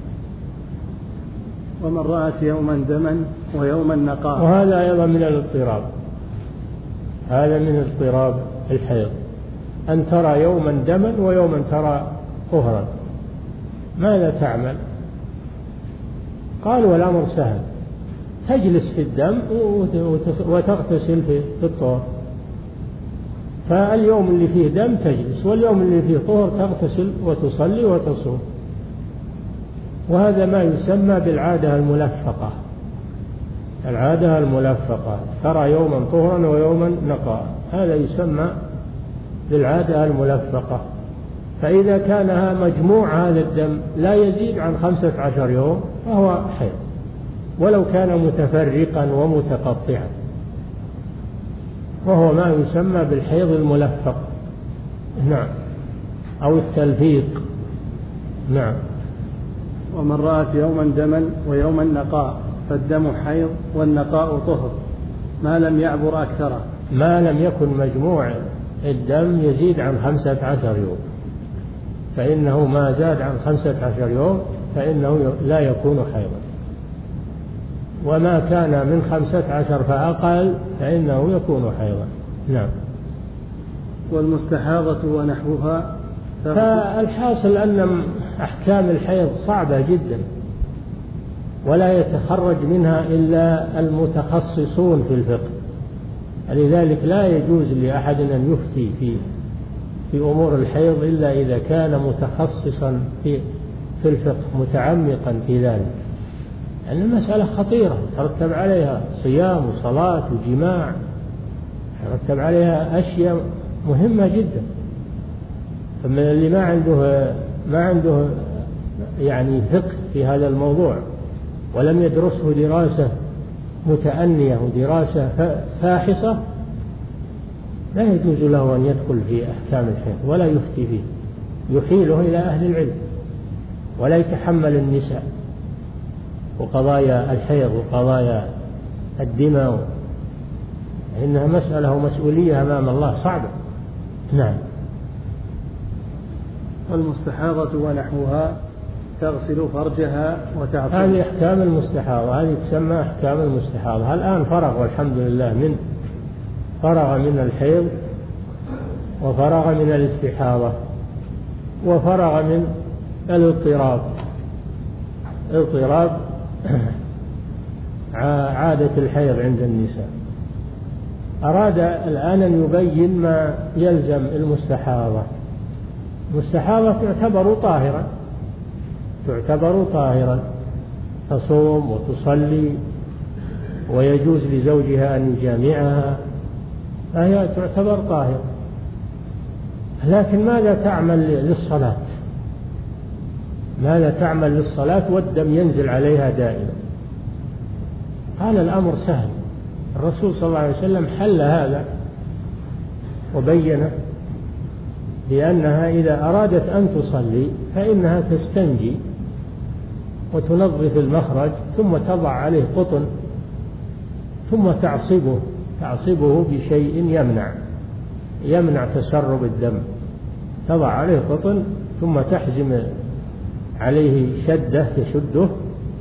ومن رأت يوما دما ويوما نقاء. وهذا أيضا من الاضطراب، هذا من اضطراب الحيض، أن ترى يوما دما ويوما ترى طهرا، ماذا تعمل؟ قال: والأمر سهل، تجلس في الدم وتغتسل في الطهر. فاليوم اللي فيه دم تجلس، واليوم اللي فيه طهر تغتسل وتصلي وتصوم. وهذا ما يسمى بالعادة الملفقة، العادة الملفقة، ترى يوما طهرا ويوما نقاء، هذا يسمى بالعادة الملفقة. فإذا كان مجموع هذا الدم لا يزيد عن خمسة عشر يوم فهو حيض، ولو كان متفرقا ومتقطعا، وهو ما يسمى بالحيض الملفق. نعم، أو التلفيق. نعم. ومن رأت يوما دما ويوما نقاء فالدم حيض والنقاء طهر ما لم يعبر أكثر، ما لم يكن مجموع الدم يزيد عن خمسة عشر يوم، فإنه ما زاد عن خمسة عشر يوم فإنه لا يكون حيضا، وما كان من خمسة عشر فأقل فإنه يكون حيضا. نعم. والمستحاضة ونحوها. فالحاصل أن أحكام الحيض صعبة جدا، ولا يتخرج منها إلا المتخصصون في الفقه، لذلك لا يجوز لأحد أن يفتي في في أمور الحيض إلا إذا كان متخصصا في في الفقه، متعمقا في ذلك، لأن المسألة خطيرة، ترتب عليها صيام وصلاة وجماع، ترتب عليها أشياء مهمة جدا. فمن اللي ما عنده ما عنده يعني فقه في هذا الموضوع ولم يدرسه دراسة متأنية ودراسة فاحصة لا يجوز له أن يدخل في أحكام الحيض ولا يفتي فيه، يحيله إلى أهل العلم ولا يتحمل النساء وقضايا الحيض وقضايا الدماء، إنها مسألة ومسؤولية أمام الله صعبة. نعم. والمستحاضة ونحوها تغسل فرجها وتعصب. هذه أحكام المستحاضة، هذه تسمى أحكام المستحاضة. الآن فرغ والحمد لله من فرغ من الحيض وفرغ من الاستحاضة وفرغ من الاضطراب، اضطراب عادة الحيض عند النساء. أراد الآن أن يبين ما يلزم المستحاضة. المستحاضة تعتبر طاهرة، تعتبر طاهرا، تصوم وتصلي ويجوز لزوجها أن يجامعها، فهي تعتبر طاهرة. لكن ماذا تعمل للصلاة؟ ماذا تعمل للصلاة والدم ينزل عليها دائما؟ قال الأمر سهل، الرسول صلى الله عليه وسلم حل هذا وبينه بأنها إذا أرادت أن تصلي فإنها تستنجي وتنظف المخرج ثم تضع عليه قطن ثم تعصبه تعصبه بشيء يمنع يمنع تسرب الدم، تضع عليه قطن ثم تحزم عليه شدة تشده،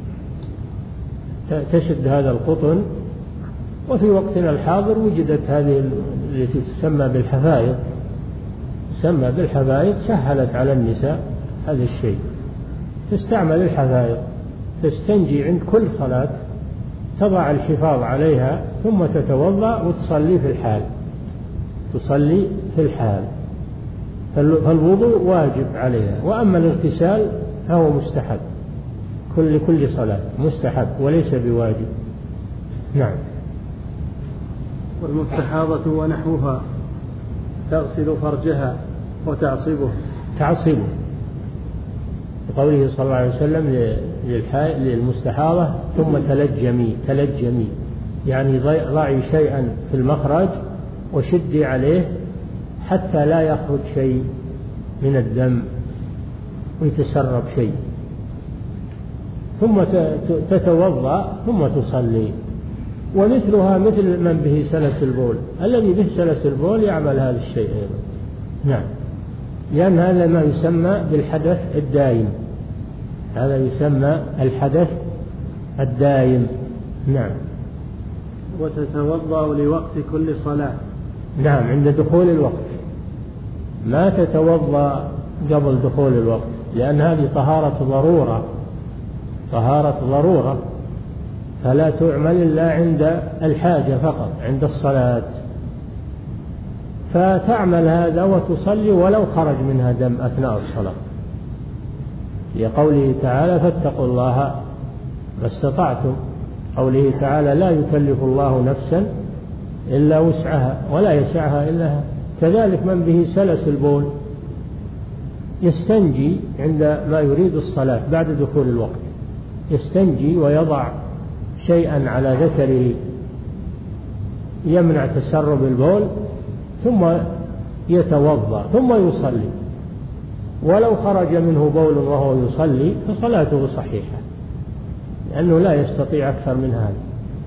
تشد هذا القطن. وفي وقتنا الحاضر وجدت هذه التي تسمى بالحفايض، تسمى بالحفايض، سهلت على النساء هذا الشيء. تستعمل الحفايض، تستنجي عند كل صلاة، تضع الحفاظ عليها ثم تتوضأ وتصلي في الحال، تصلي في الحال. فالوضوء واجب عليها، وأما الاغتسال فهو مستحب، كل كل صلاة مستحب وليس بواجب. نعم. والمستحاضة ونحوها تغسل فرجها وتعصبه. تعصبه بقوله صلى الله عليه وسلم للمستحاضة ثم تلجمي، تلجمي يعني ضعي شيئا في المخرج وشدي عليه حتى لا يخرج شيء من الدم ويتسرب شيء، ثم تتوضأ ثم تصلي. ومثلها مثل من به سلس البول، الذي به سلس البول يعمل هذا الشيء أيضا. نعم، لأن هذا ما يسمى بالحدث الدائم، هذا يسمى الحدث الدائم. نعم. وتتوضأ لوقت كل صلاة. نعم، عند دخول الوقت، ما تتوضأ قبل دخول الوقت، لأن هذه طهارة ضرورة، طهارة ضرورة، فلا تعمل إلا عند الحاجة فقط، عند الصلاة. فتعمل هذا وتصلي ولو خرج منها دم أثناء الصلاة، لقوله تعالى فاتقوا الله ما استطعتم، قوله تعالى لا يكلف الله نفسا إلا وسعها ولا يسعها إلا. كذلك من به سلس البول يستنجي عند ما يريد الصلاة بعد دخول الوقت، يستنجي ويضع شيئا على ذكره يمنع تسرب البول، ثم يتوضأ ثم يصلي، ولو خرج منه بول وهو يصلي فصلاته صحيحة، لأنه لا يستطيع أكثر من هذا.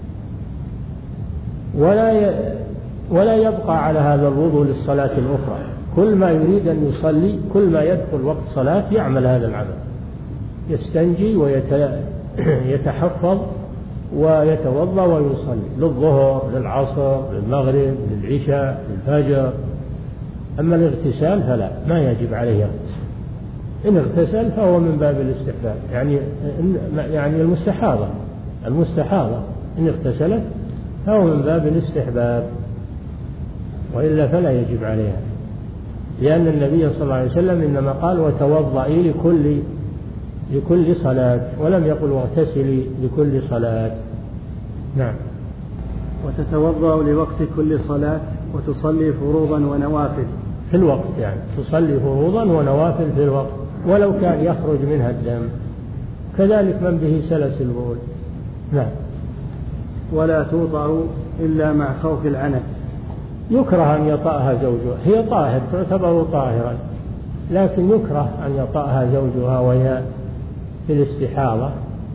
ولا ولا يبقى على هذا الوضوء للصلاة الأخرى، كل ما يريد أن يصلي، كل ما يدخل وقت صلاة يعمل هذا العمل، يستنجي ويتحفظ ويتوضأ ويصلي للظهر، للعصر، للمغرب، للعشاء، للفجر. أما الاغتسال فلا، ما يجب عليه اغتسال. إن اغتسل فهو من باب الاستحباب، يعني يعني المستحاضة المستحاضة إن اغتسلت فهو من باب الاستحباب، وإلا فلا يجب عليها، لأن النبي صلى الله عليه وسلم إنما قال وتوضئي لكل لكل صلاة، ولم يقل واغتسلي لكل صلاة. نعم. وتتوضأ لوقت كل صلاة وتصلي فروضا ونوافل في الوقت، يعني تصلي فروضا ونوافل في الوقت ولو كان يخرج منها الدم. كذلك من به سلس البول. نعم. ولا توطأ إلا مع خوف العنت. يكره أن يطأها زوجها، هي طاهر تعتبر طاهرا، لكن يكره أن يطأها زوجها وهي في الاستحاضة،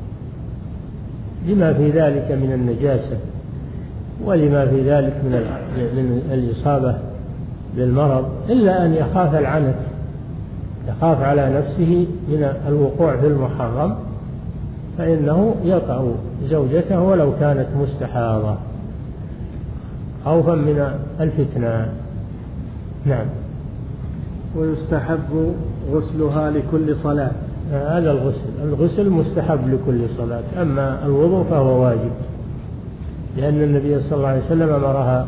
لما في ذلك من النجاسة ولما في ذلك من الإصابة بالمرض، إلا أن يخاف العنت، يخاف على نفسه من الوقوع في المحرم، فإنه يطأ زوجته ولو كانت مستحاضة خوفا من الفتنة. نعم. ويستحب غسلها لكل صلاة. هذا الغسل الغسل مستحب لكل صلاة، أما الوضوء فهو واجب، لأن النبي صلى الله عليه وسلم أمرها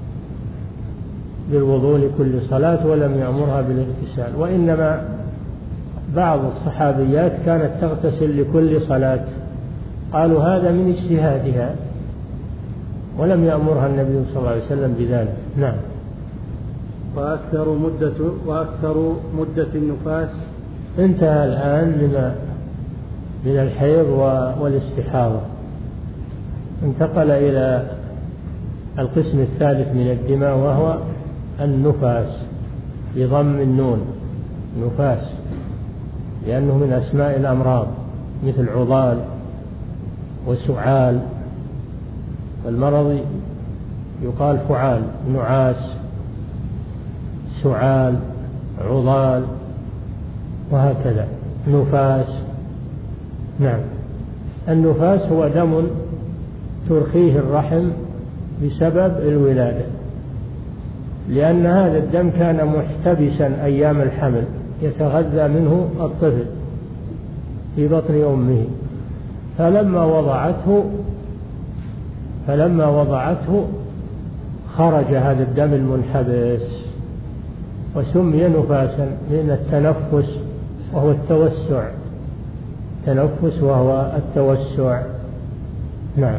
بالوضوء لكل صلاة ولم يأمرها بالاغتسال. وإنما بعض الصحابيات كانت تغتسل لكل صلاة، قالوا هذا من اجتهادها، ولم يأمرها النبي صلى الله عليه وسلم بذلك. نعم. وأكثر مدة وأكثر مدة النفاس. انتهى الآن من من الحيض والاستحاضة، انتقل إلى القسم الثالث من الدماء، وهو النفاس بضم النون، نفاس، لأنه من أسماء الأمراض مثل عضال وسعال، والمرض يقال فعال، نعاس. سعال، عضال، وهكذا. نفاس. نعم. النفاس هو دم ترخيه الرحم بسبب الولادة، لأن هذا الدم كان محتبسا أيام الحمل، يتغذى منه الطفل في بطن أمه، فلما وضعته فلما وضعته خرج هذا الدم المنحبس وسمي نفاسا من التنفس وهو التوسع، تنفس وهو التوسع. نعم.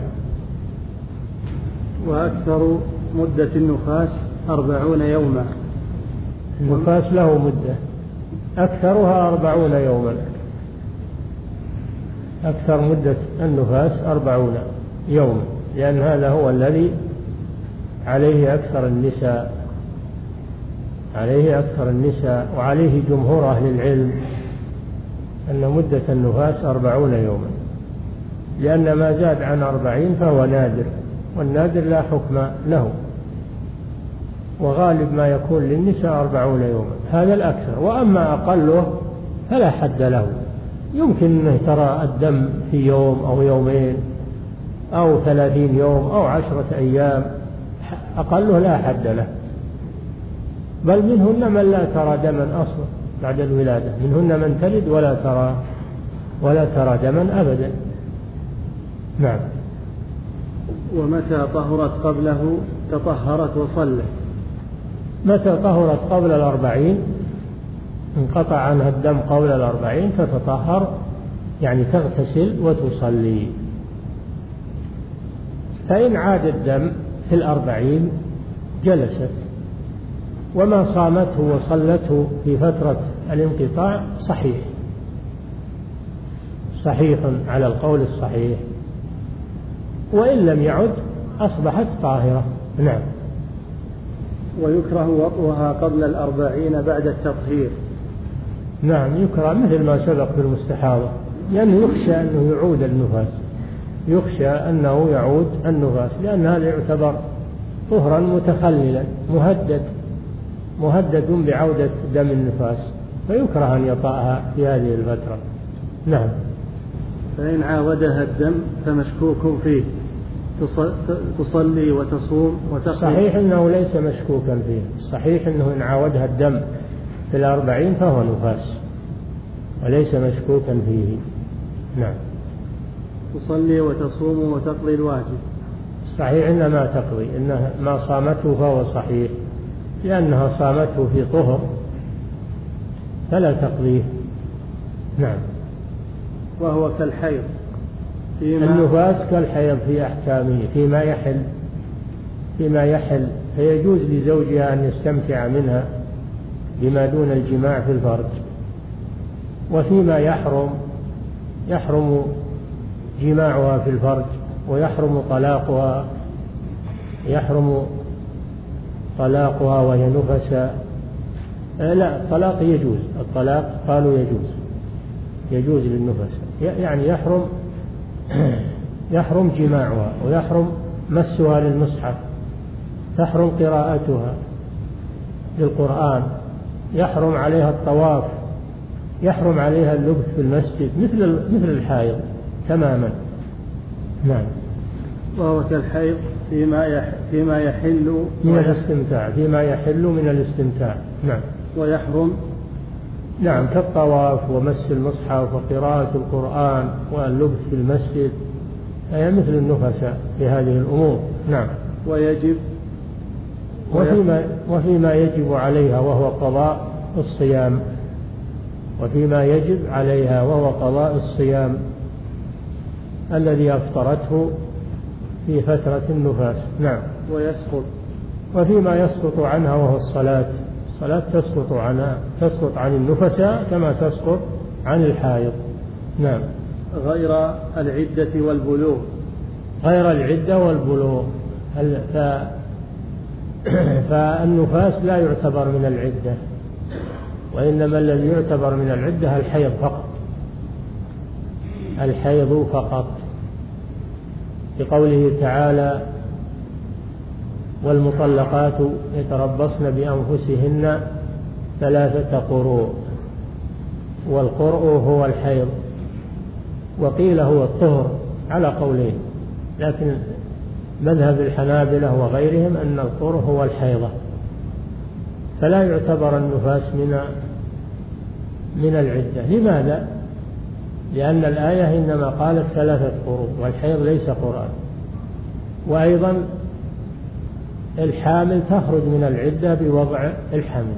وأكثر مدة النفاس أربعون يوما. النفاس له مدة أكثرها أربعون يوما، أكثر مدة النفاس أربعون يوما، لأن هذا هو الذي عليه أكثر النساء عليه أكثر النساء وعليه جمهور أهل العلم أن مدة النفاس أربعون يوما، لأن ما زاد عن أربعين فهو نادر، والنادر لا حكم له، وغالب ما يكون للنساء أربعون يوما، هذا الأكثر. وأما أقله فلا حد له، يمكن أن ترى الدم في يوم أو يومين أو ثلاثين يوم أو عشرة أيام، أقله لا حد له. بل منهن من لا ترى دما أصلا بعد الولادة، منهن من تلد ولا ترى ولا ترى دما أبدا. نعم. ومتى طهرت قبله تطهرت وصلت؟ متى طهرت قبل الأربعين، انقطع عنها الدم قبل الأربعين، تتطهر يعني تغتسل وتصلي. فإن عاد الدم في الأربعين جلست، وما صامته وصلته في فترة الانقطاع صحيح صحيح على القول الصحيح، وإن لم يعد أصبحت طاهرة. نعم. ويكره وطئها قبل الأربعين بعد التطهير. نعم يكره، مثل ما سبق في المستحاضة، لأنه يخشى أنه يعود النفاس يخشى أنه يعود النفاس لأن هذا يعتبر طهرا متخللا مهدد مهدد بعودة دم النفاس، فيكره أن يطأها في هذه الفترة. نعم. فإن عاودها الدم فمشكوك فيه تصلي وتصوم وتقضي. صحيح أنه ليس مشكوكا فيه، صحيح أنه إن عاودها الدم في الأربعين فهو نفاس وليس مشكوكا فيه. نعم. تصلي وتصوم وتقضي الواجب. صحيح إنها ما تقضي، إنها ما صامته فهو صحيح، لأنها صامته في طهر فلا تقضيه. نعم. وهو كالحيض فيما النفاس كالحيض في أحكامه فيما يحل فيما يحل فيجوز لزوجها أن يستمتع منها بما دون الجماع في الفرج، وفيما يحرم يحرم جماعها في الفرج، ويحرم طلاقها يحرم طلاقها وهي نفساء. لا، الطلاق يجوز، الطلاق قالوا يجوز يجوز للنفساء، يعني يحرم يحرم جماعها، ويحرم مسها للمصحف، تحرم قراءتها للقرآن، يحرم عليها الطواف، يحرم عليها اللبث في المسجد مثل مثل الحائض تماما. نعم. وهو كالحيض فيما فيما يحل من الاستمتاع فيما يحل من الاستمتاع. نعم. ويحرم نعم كالطواف ومس المصحف وقراءة القرآن واللبث في المسجد، هي مثل النفساء في هذه الأمور. نعم. ويجب وفيما, وفيما يجب عليها وهو قضاء الصيام وفيما يجب عليها وهو قضاء الصيام الذي أفطرته في فترة النفاس. نعم. ويسقط وفيما يسقط عنها وهو الصلاة، الصلاة تسقط عنها تسقط عن النفساء كما تسقط عن الحائض. نعم. غير العدة والبلوغ. غير العدة والبلوغ. ف... فالنفاس لا يعتبر من العدة، وإنما الذي يعتبر من العدة الحيض فقط الحيض فقط بقوله تعالى: والمطلقات يتربصن بأنفسهن ثلاثة قروء، والقرء هو الحيض، وقيل هو الطهر على قولين، لكن مذهب الحنابلة وغيرهم أن القرء هو الحيضة، فلا يعتبر النفاس من من العدة. لماذا؟ لأن الآية إنما قالت ثلاثة قروء، والحيض ليس قرآن. وأيضا الحامل تخرج من العدة بوضع الحمل،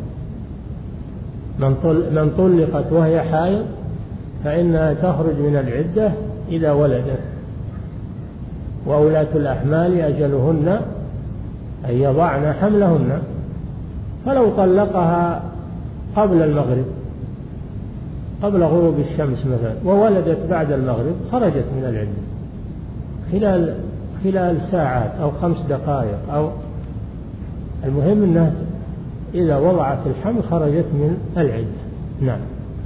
من طلقت وهي حائض فإنها تخرج من العدة إذا ولدت. وأولاة الأحمال أجلهن أن يضعن حملهن، فلو طلقها قبل المغرب، قبل غروب الشمس مثلا، وولدت بعد المغرب، خرجت من العدة خلال خلال ساعات أو خمس دقائق، أو المهم أنها إذا وضعت الحمل خرجت من العدة. نعم.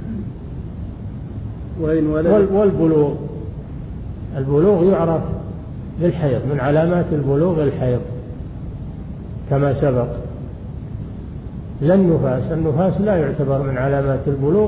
وإن ولدت والبلوغ، البلوغ يعرف بالحيض، من علامات البلوغ الحيض كما سبق. لا النفاس، النفاس لا يعتبر من علامات البلوغ،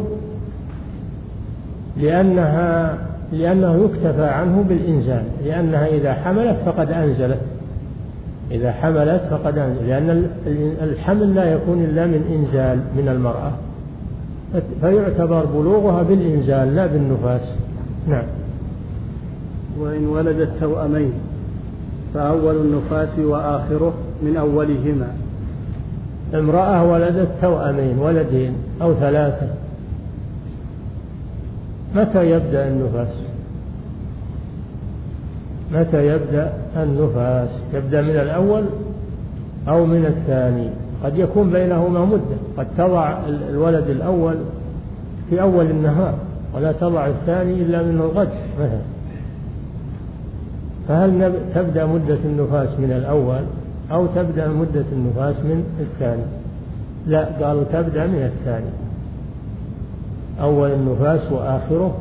لأنها لأنه يكتفى عنه بالإنزال، لأنها إذا حملت فقد أنزلت، إذا حملت فقد أنزلت، لأن الحمل لا يكون إلا من إنزال من المرأة، فيعتبر بلوغها بالإنزال لا بالنفاس. نعم. وإن ولدت توأمين فأول النفاس وآخره من أولهما. امرأة ولدت توأمين، ولدين أو ثلاثة، متى يبدأ النفاس؟ متى يبدأ النفاس؟ يبدأ من الأول أو من الثاني، قد يكون بينهما مدة، قد تضع الولد الأول في أول النهار ولا تضع الثاني إلا من الغد مثلا، فهل تبدأ مدة النفاس من الأول أو تبدأ مدة النفاس من الثاني؟ لا، قالوا تبدأ من الثاني، أول النفاس وآخره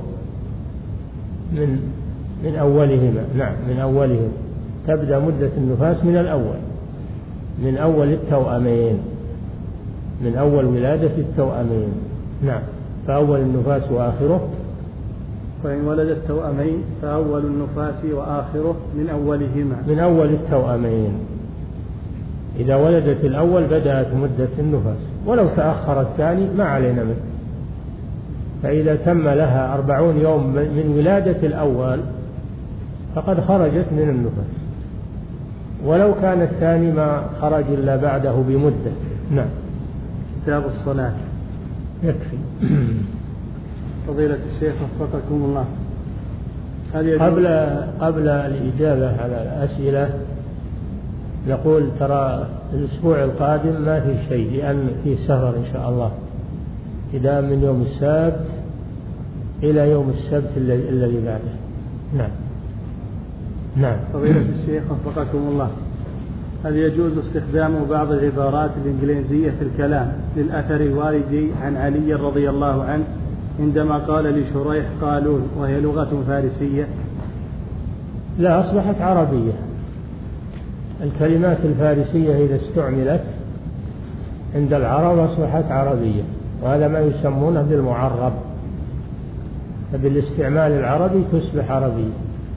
من من أولهما. نعم، من أولهم، تبدأ مدة النفاس من الأول، من أول التوأمين، من أول ولادة التوأمين. نعم، فأول النفاس وآخره. وإن ولدت توأمين فأول النفاس وآخره من أولهما، من أول التوأمين. إذا ولدت الأول بدأت مدة النفاس، ولو تأخر الثاني ما علينا منه، فإذا تم لها أربعون يوم من ولادة الأول فقد خرجت من النفاس، ولو كان الثاني ما خرج إلا بعده بمدة. نعم. كتاب الصلاة. يكفي. فضيلة الشيخ وفقكم الله، هل قبل قبل الإجابة على الأسئلة نقول ترى الأسبوع القادم ما في شيء، لأن في سفر إن شاء الله، ابتداء من يوم السبت إلى يوم السبت الذي بعده. نعم. نعم. فضيلة الشيخ وفقكم الله، هل يجوز استخدام بعض العبارات الإنجليزية في الكلام للأثر الوارد عن علي رضي الله عنه عندما قال لشريح قالون، وهي لغة فارسية؟ لا، أصبحت عربية. الكلمات الفارسية إذا استعملت عند العرب أصبحت عربية، وهذا ما يسمونه بالمعرب، فبالاستعمال العربي تصبح عربية،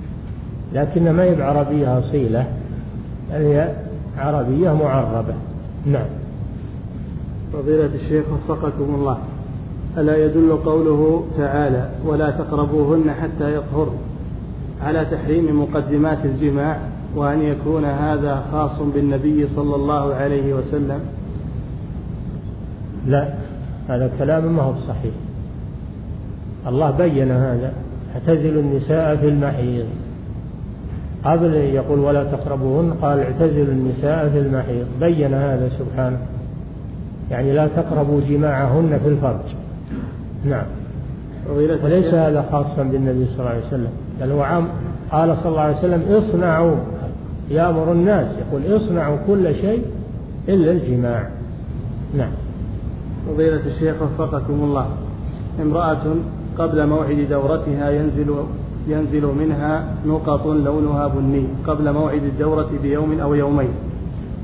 لكن ما هي بعربية أصيلة، بل هي عربية معربة. نعم. فضيلة الشيخ وفقكم الله، ألا يدل قوله تعالى ولا تقربوهن حتى يطهرن على تحريم مقدمات الجماع، وأن يكون هذا خاص بالنبي صلى الله عليه وسلم؟ لا، هذا كلام ما هو صحيح. الله بين هذا، اعتزلوا النساء في المحيض، قبل يقول ولا تقربوهن قال اعتزلوا النساء في المحيض، بين هذا سبحانه، يعني لا تقربوا جماعهن في الفرج. نعم. وليس هذا خاصا بالنبي صلى الله عليه وسلم، بل هو عام. قال صلى الله عليه وسلم اصنعوا، يأمر الناس، يقول اصنعوا كل شيء إلا الجماع. نعم. فضيلة الشيخ وفقكم الله، امرأة قبل موعد دورتها ينزل ينزل منها نقط لونها بني قبل موعد الدورة بيوم أو يومين،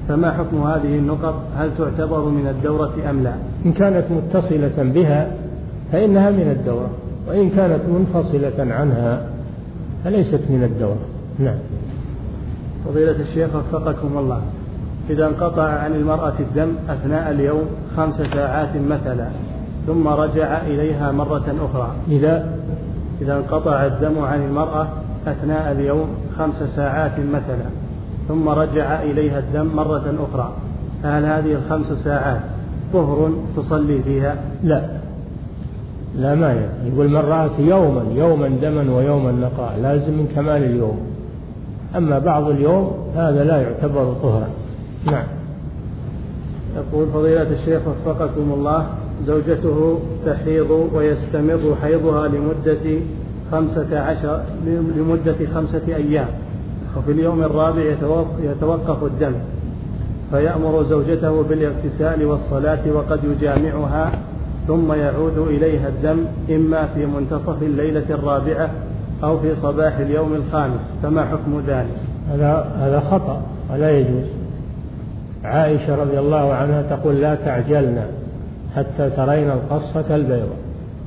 فما حكم هذه النقط؟ هل تعتبر من الدورة أم لا؟ إن كانت متصلة بها فإنها من الدورة، وإن كانت منفصلة عنها فليست من الدورة. نعم. فضيلة الشيخ وفقكم الله، إذا انقطع عن المرأة الدم أثناء اليوم خمس ساعات مثلا ثم رجع إليها مرة أخرى، إذا إذا انقطع الدم عن المرأة أثناء اليوم خمس ساعات مثلا ثم رجع إليها الدم مرة أخرى، فهل هذه الخمس ساعات طهر تصلي فيها؟ لا لا ما يقول من رأت يوما يوما دما ويوما نقاء لازم من كمال اليوم، أما بعض اليوم هذا لا يعتبر طهرا. نعم. يقول فضيلة الشيخ وفقكم الله، زوجته تحيض ويستمر حيضها لمدة خمسة عشر لمدة خمسة أيام، وفي اليوم الرابع يتوقف الدم، فيأمر زوجته بالاغتسال والصلاة وقد يجامعها ثم يعود إليها الدم إما في منتصف الليلة الرابعة أو في صباح اليوم الخامس، فما حكم ذلك؟ هذا هذا خطأ ولا يجوز. عائشة رضي الله عنها تقول لا تعجلنا حتى ترين القصة البيضاء،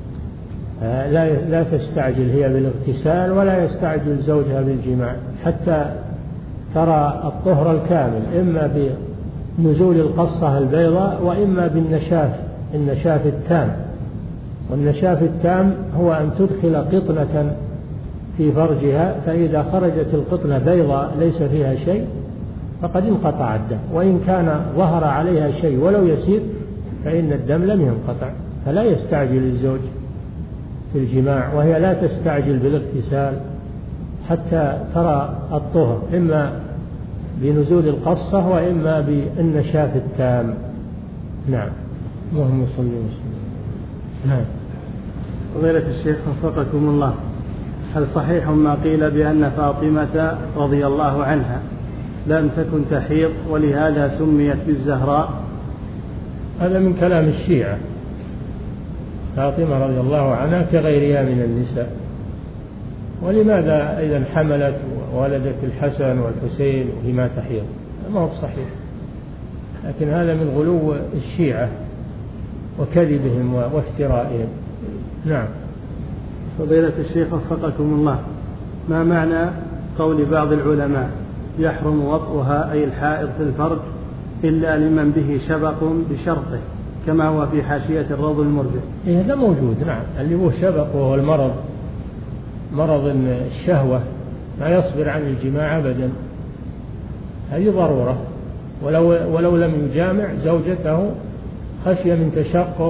لا لا تستعجل هي بالاغتسال ولا يستعجل زوجها بالجماع حتى ترى الطهر الكامل، إما بنزول القصة البيضاء وإما بالنشاف النشاف التام. والنشاف التام هو أن تدخل قطنة في فرجها، فإذا خرجت القطنة بيضاء ليس فيها شيء فقد انقطع الدم، وإن كان ظهر عليها شيء ولو يسير فإن الدم لم ينقطع. فلا يستعجل الزوج في الجماع وهي لا تستعجل بالاغتسال حتى ترى الطهر، إما بنزول القصة وإما بالنشاف التام. نعم. اللهم صل وسلم. نعم. فضيلة الشيخ وفقكم الله، هل صحيح ما قيل بأن فاطمة رضي الله عنها لم تكن تحيض ولهذا سميت بالزهراء؟ هذا من كلام الشيعة. فاطمة رضي الله عنها كغيرها من النساء، ولماذا إذا حملت وولدت الحسن والحسين وهي ما تحيض؟ ما هو صحيح، لكن هذا من غلو الشيعة وكذبهم وافترائهم. نعم. فضيلة الشيخ وفقكم الله، ما معنى قول بعض العلماء يحرم وطئها أي الحائض في الفرج إلا لمن به شبق بشرطه كما هو في حاشية الروض المربع؟ إيه هذا موجود. نعم. اللي هو شبق وهو المرض، مرض الشهوة ما يصبر عن الجماع أبدا، هذه ضرورة. ولو, ولو لم يجامع زوجته خشية من تشقق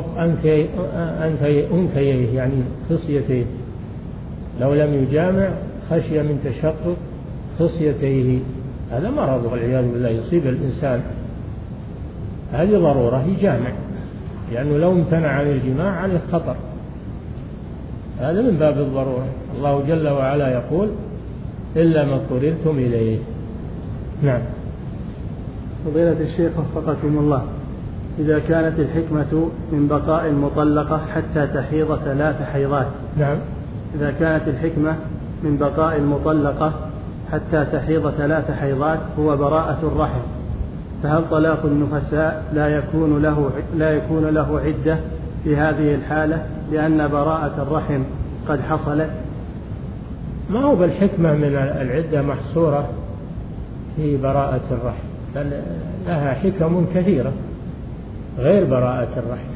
أنثيه يعني خصيتيه، لو لم يجامع خشية من تشقق خصيتيه، هذا مرض والعياذ بالله يصيب الإنسان، هذه ضرورة يجامع، لأنه لو امتنع عن الجماع عليه خطر، هذا من باب الضرورة. الله جل وعلا يقول إلا ما اضطررتم إليه. نعم. فضيلة الشيخ وفقكم الله، إذا كانت الحكمة من بقاء المطلقة حتى تحيض ثلاث حيضات. نعم. إذا كانت الحكمة من بقاء المطلقة حتى تحيض ثلاث حيضات هو براءة الرحم، فهل طلاق النفساء لا يكون له لا يكون له عدة في هذه الحالة لأن براءة الرحم قد حصلت؟ ما هو بالحكمة من العدة محصورة في براءة الرحم، بل لها حكم كثيرة غير براءة الرحم.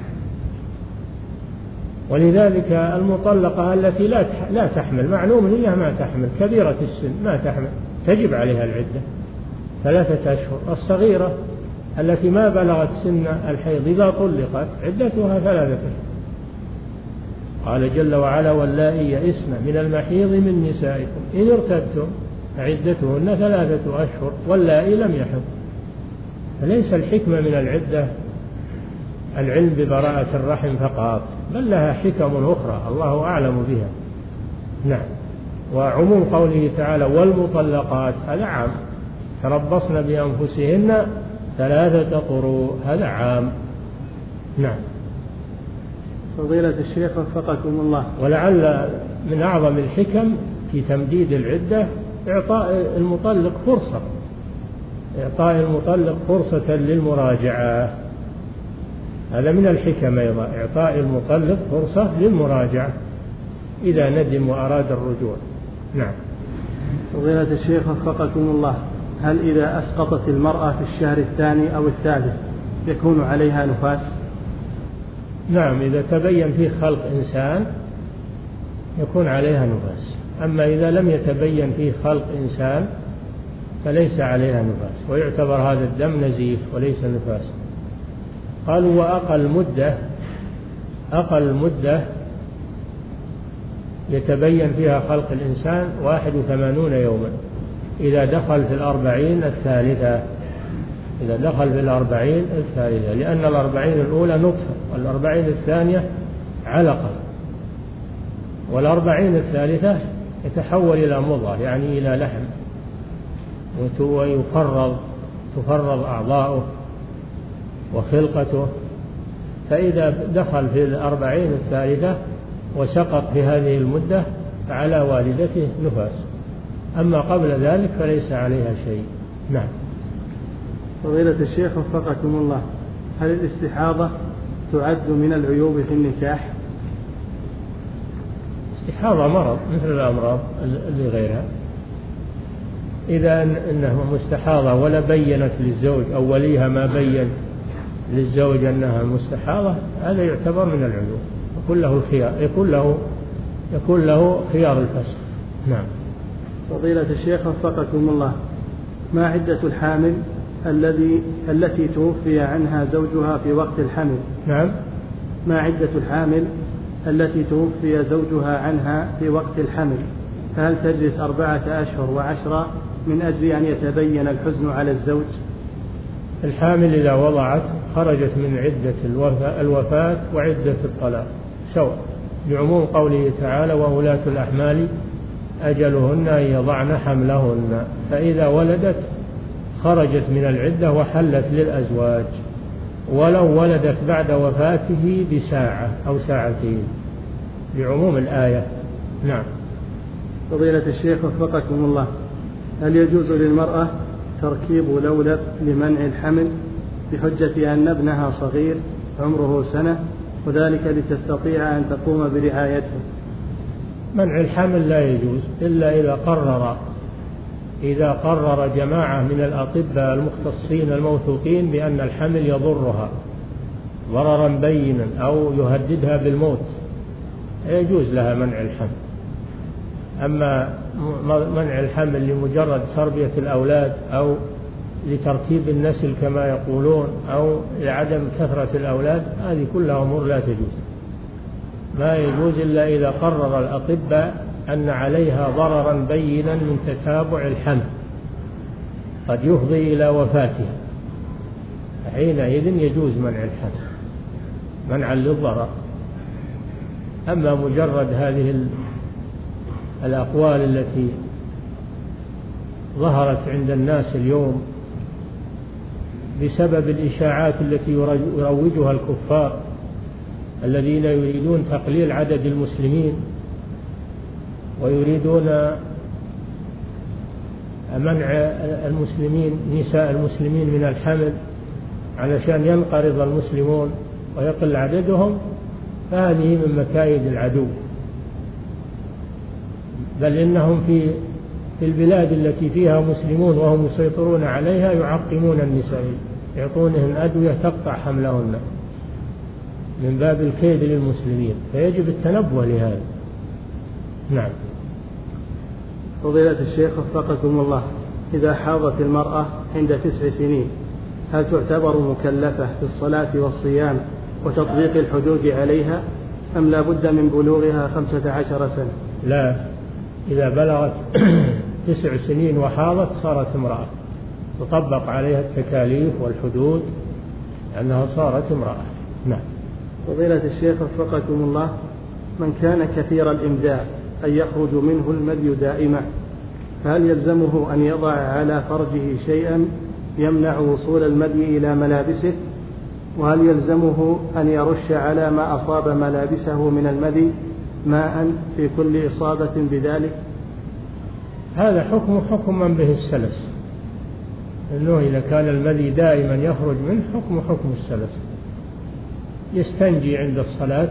ولذلك المطلقة التي لا لا تحمل معلوم انها ما تحمل، كبيرة السن ما تحمل تجب عليها العدة ثلاثة أشهر. الصغيرة التي ما بلغت سن الحيض إذا طلقت عدتها ثلاثة أشهر. قال جل وعلا واللائي يئسن من المحيض من نسائكم إن ارتبتم عدتهن ثلاثة أشهر واللائي لم يحض. فليس الحكمة من العدة العلم ببراءة الرحم فقط، بل لها حكم أخرى الله أعلم بها. نعم. وعموم قوله تعالى والمطلقات هذا عام، تربصن بأنفسهن ثلاثة قروء، هذا عام. نعم. فضيلة الشيخ وفقكم الله، ولعل من أعظم الحكم في تمديد العدة إعطاء المطلق فرصة إعطاء المطلق فرصة للمراجعة، هذا من الحكم أيضا، إعطاء المطلق فرصة للمراجعة إذا ندم وأراد الرجوع. نعم. فضيلة الشيخ وفقكم الله، هل إذا أسقطت المرأة في الشهر الثاني أو الثالث يكون عليها نفاس؟ نعم، إذا تبين فيه خلق إنسان يكون عليها نفاس، أما إذا لم يتبين فيه خلق إنسان فليس عليها نفاس، ويعتبر هذا الدم نزيف وليس نفاس. قالوا وأقل مدة أقل مدة يتبين فيها خلق الإنسان واحد وثمانون يوما إذا دخل في الأربعين الثالثة إذا دخل في الأربعين الثالثة لأن الأربعين الأولى نطفة والأربعين الثانية علقة، والأربعين الثالثة يتحول إلى مضغة يعني إلى لحم، ويفرض تفرض أعضاؤه وخلقته. فإذا دخل في الأربعين الثالثة وسقط في هذه المدة فعلى والدته نفاس، أما قبل ذلك فليس عليها شيء. نعم. فضيلة الشيخ وفقكم الله، هل الاستحاضة تعد من العيوب في النكاح؟ الاستحاضة مرض مثل الأمراض اللي غيرها، إذا إنها مستحاضة ولا بينت للزوج أو وليها ما بين للزوج أنها مستحاضة هذا يعتبر من العيوب، يكون له الخيار يكون له يكون له خيار الفسخ. نعم. فضيلة الشيخ وفقكم الله، ما عدة الحامل الذي التي توفي عنها زوجها في وقت الحمل؟ نعم. ما عدة الحامل التي توفي زوجها عنها في وقت الحمل؟ فهل تجلس أربعة أشهر وعشرة من أجل أن يتبين الحزن على الزوج؟ الحامل إذا وضعت خرجت من عدة الوفاة وعدة الطلاق سواء، لعموم قوله تعالى وأولاة الأحمال أجلهن أن يضعن حملهن، فإذا ولدت خرجت من العدة وحلت للأزواج ولو ولدت بعد وفاته بساعة أو ساعتين لعموم الآية. نعم. فضيلة الشيخ وفقكم الله، هل يجوز للمرأة تركيب لولب لمنع الحمل بحجة أن ابنها صغير عمره سنة وذلك لتستطيع أن تقوم برعايته؟ منع الحمل لا يجوز إلا إذا قرر إذا قرر جماعة من الأطباء المختصين الموثوقين بأن الحمل يضرها ضررا بينا أو يهددها بالموت يجوز لها منع الحمل. أما منع الحمل لمجرد تربية الأولاد أو لترتيب النسل كما يقولون أو لعدم كثرة الأولاد هذه كلها أمور لا تجوز، ما يجوز إلا إذا قرر الأطباء أن عليها ضررا بينا من تتابع الحمل قد يفضي إلى وفاتها، حينئذ يجوز منع الحمل منعا للضرر. أما مجرد هذه الأقوال التي ظهرت عند الناس اليوم بسبب الإشاعات التي يروجها الكفار الذين يريدون تقليل عدد المسلمين ويريدون منع المسلمين نساء المسلمين من الحمل علشان ينقرض المسلمون ويقل عددهم، فهذه من مكايد العدو، بل إنهم في في البلاد التي فيها مسلمون وهم يسيطرون عليها يعقمون النساء يعطونهن أدوية تقطع حملهن من باب الكيد للمسلمين، فيجب التنبه لهذا. نعم. فضيلة الشيخ وفقكم الله، إذا حاضت المرأة عند تسع سنين هل تعتبر مكلفة في الصلاة والصيام وتطبيق الحدود عليها أم لا بد من بلوغها خمسة عشر سنة؟ لا، إذا بلغت تسع سنين وحاضت صارت امرأة تطبق عليها التكاليف والحدود لأنها صارت امرأة. نعم. فضيلة الشيخ وفقكم الله، من كان كثير الإمداء أن يخرج منه المدي دائما فهل يلزمه أن يضع على فرجه شيئا يمنع وصول المدي إلى ملابسه؟ وهل يلزمه أن يرش على ما أصاب ملابسه من المدي ماء في كل إصابة بذلك؟ هذا حكم حكم من به السلس، أنه إذا كان المذي دائما يخرج منه حكم حكم السلس، يستنجي عند الصلاة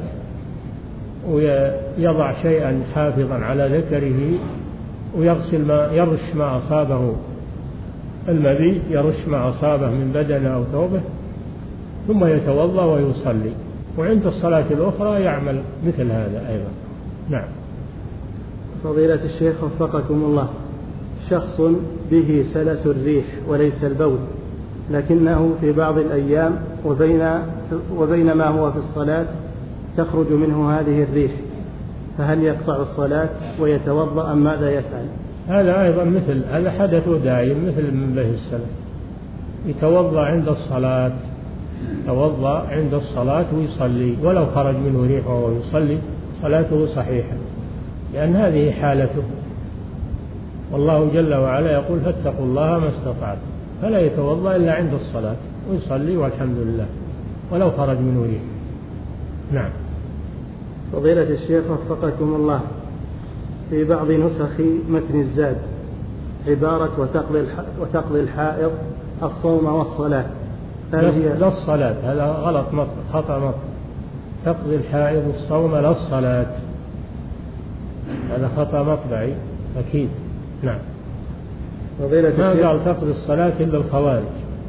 ويضع شيئا حافظا على ذكره ويغسل ما يرش ما أصابه المذي، يرش ما أصابه من بدنه أو ثوبه، ثم يتوضأ ويصلي، وعند الصلاة الأخرى يعمل مثل هذا أيضا. نعم. فضيلة الشيخ وفقكم الله، شخص به سلس الريح وليس البول، لكنه في بعض الأيام وبين وبينما هو في الصلاة تخرج منه هذه الريح، فهل يقطع الصلاة ويتوضأ أم ماذا يفعل؟ هذا أيضا مثل هذا حدث دائم مثل من به السلف، يتوضأ عند الصلاة، يتوضأ عند الصلاة ويصلي ولو خرج منه ريح وهو يصلي صلاته صحيحة، لأن هذه حالته، والله جل وعلا يقول فاتقوا الله ما استطعتم، فلا يتوضأ إلا عند الصلاة ويصلي والحمد لله ولو خرج منه ريح. نعم. فضيلة الشيخ وفقكم الله، في بعض نسخ متن الزاد عبارة وتقضي وتقضي الحائض الصوم والصلاة، لا الصلاة، هذا غلط مطلق، خطأ مطلق، تقضي الحائض الصوم لا الصلاة، هذا خطأ مطبعي أكيد. نعم. ما قال تقضي الصلاة إلا الخوارج،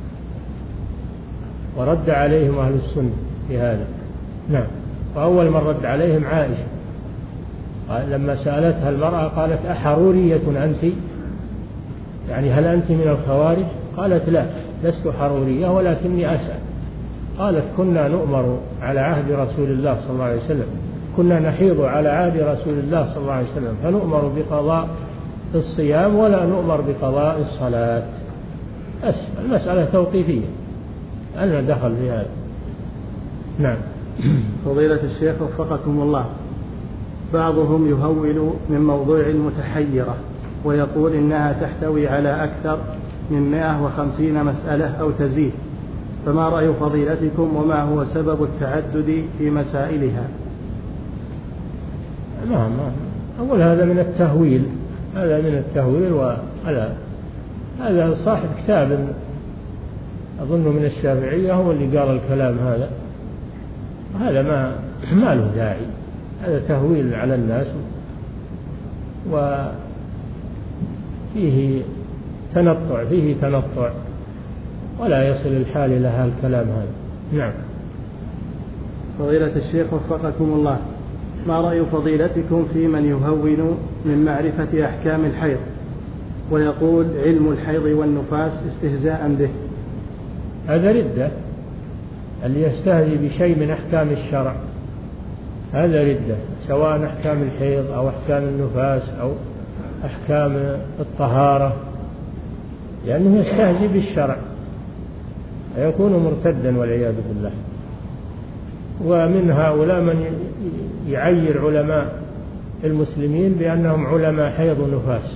ورد عليهم أهل السنة في هذا. نعم. وأول من رد عليهم عائشة لما سألتها المرأة قالت أحرورية أنت؟ يعني هل أنت من الخوارج؟ قالت لا لست حرورية ولكني أسأل. قالت كنا نؤمر على عهد رسول الله صلى الله عليه وسلم، كنا نحيض على عهد رسول الله صلى الله عليه وسلم فنؤمر بقضاء الصيام ولا نؤمر بقضاء الصلاة. بس المسألة توقيفية، أنا دخل في هذا. نعم. فضيلة الشيخ وفقكم الله، بعضهم يهول من موضوع المتحيرة ويقول إنها تحتوي على أكثر من مئة وخمسين مسألة أو تزيد، فما رأي فضيلتكم وما هو سبب التعدد في مسائلها؟ ما ما أقول هذا من التهويل، هذا من التهويل، وهذا هذا صاحب كتاب أظن من الشافعية هو اللي قال الكلام هذا، وهذا ما ما له داعي، هذا تهويل على الناس وفيه تنطع فيه تنطع ولا يصل الحال إلى هذا الكلام هذا. نعم. فضيلة الشيخ وفقكم الله، ما رأي فضيلتكم في من يهون من معرفة أحكام الحيض ويقول علم الحيض والنفاس استهزاء به؟ هذا ردة، اللي يستهزئ بشيء من أحكام الشرع هذا ردة، سواء أحكام الحيض أو أحكام النفاس أو أحكام الطهارة، لأنه يستهزئ بالشرع فيكون مرتدا والعياذ بالله. ومن هؤلاء من يعير علماء المسلمين بأنهم علماء حيض ونفاس،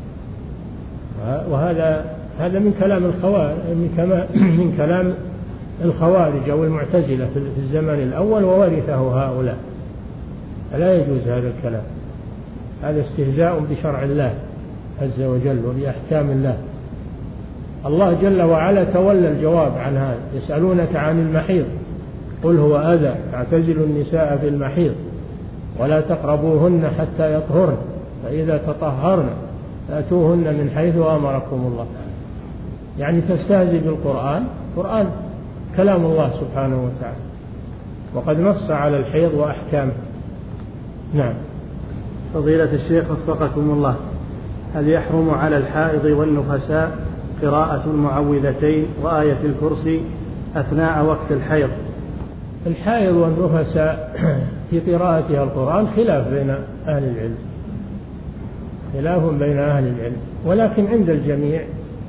وهذا هذا من كلام الخوارج، من كلام الخوارج أو المعتزلة في الزمن الأول وورثه هؤلاء، فلا يجوز هذا الكلام، هذا استهزاء بشرع الله عز وجل وبأحكام الله. الله جل وعلا تولى الجواب عن هذا، يسألونك عن المحيض قل هو أذى فاعتزلوا النساء في المحيض ولا تقربوهن حتى يطهرن فإذا تطهرن فأتوهن من حيث أمركم الله. يعني تستهزئ بالقرآن، القرآن كلام الله سبحانه وتعالى وقد نص على الحيض وأحكامه. نعم. فضيلة الشيخ وفقكم الله، هل يحرم على الحائض والنفساء قراءة المعوذتين وآية الكرسي أثناء وقت الحيض؟ الحائض والنفساء في قراءتها القرآن خلاف بين أهل العلم، خلاف بين أهل العلم، ولكن عند الجميع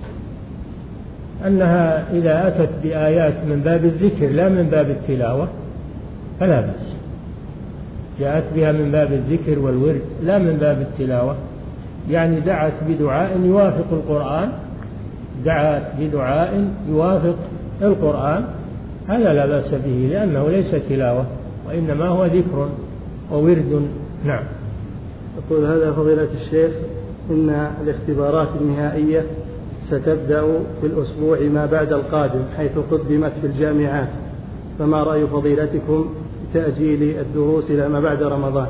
أنها إذا أتت بآيات من باب الذكر لا من باب التلاوة فلا بأس، جاءت بها من باب الذكر والورد لا من باب التلاوة، يعني دعت بدعاء يوافق القرآن، دعت بدعاء يوافق القرآن، هذا لا بأس به لأنه ليس تلاوة وإنما هو ذكر وورد. نعم. يقول هذا فضيلة الشيخ إن الاختبارات النهائية ستبدأ في الأسبوع ما بعد القادم حيث قدمت في الجامعات، فما رأي فضيلتكم بتأجيل الدروس إلى ما بعد رمضان؟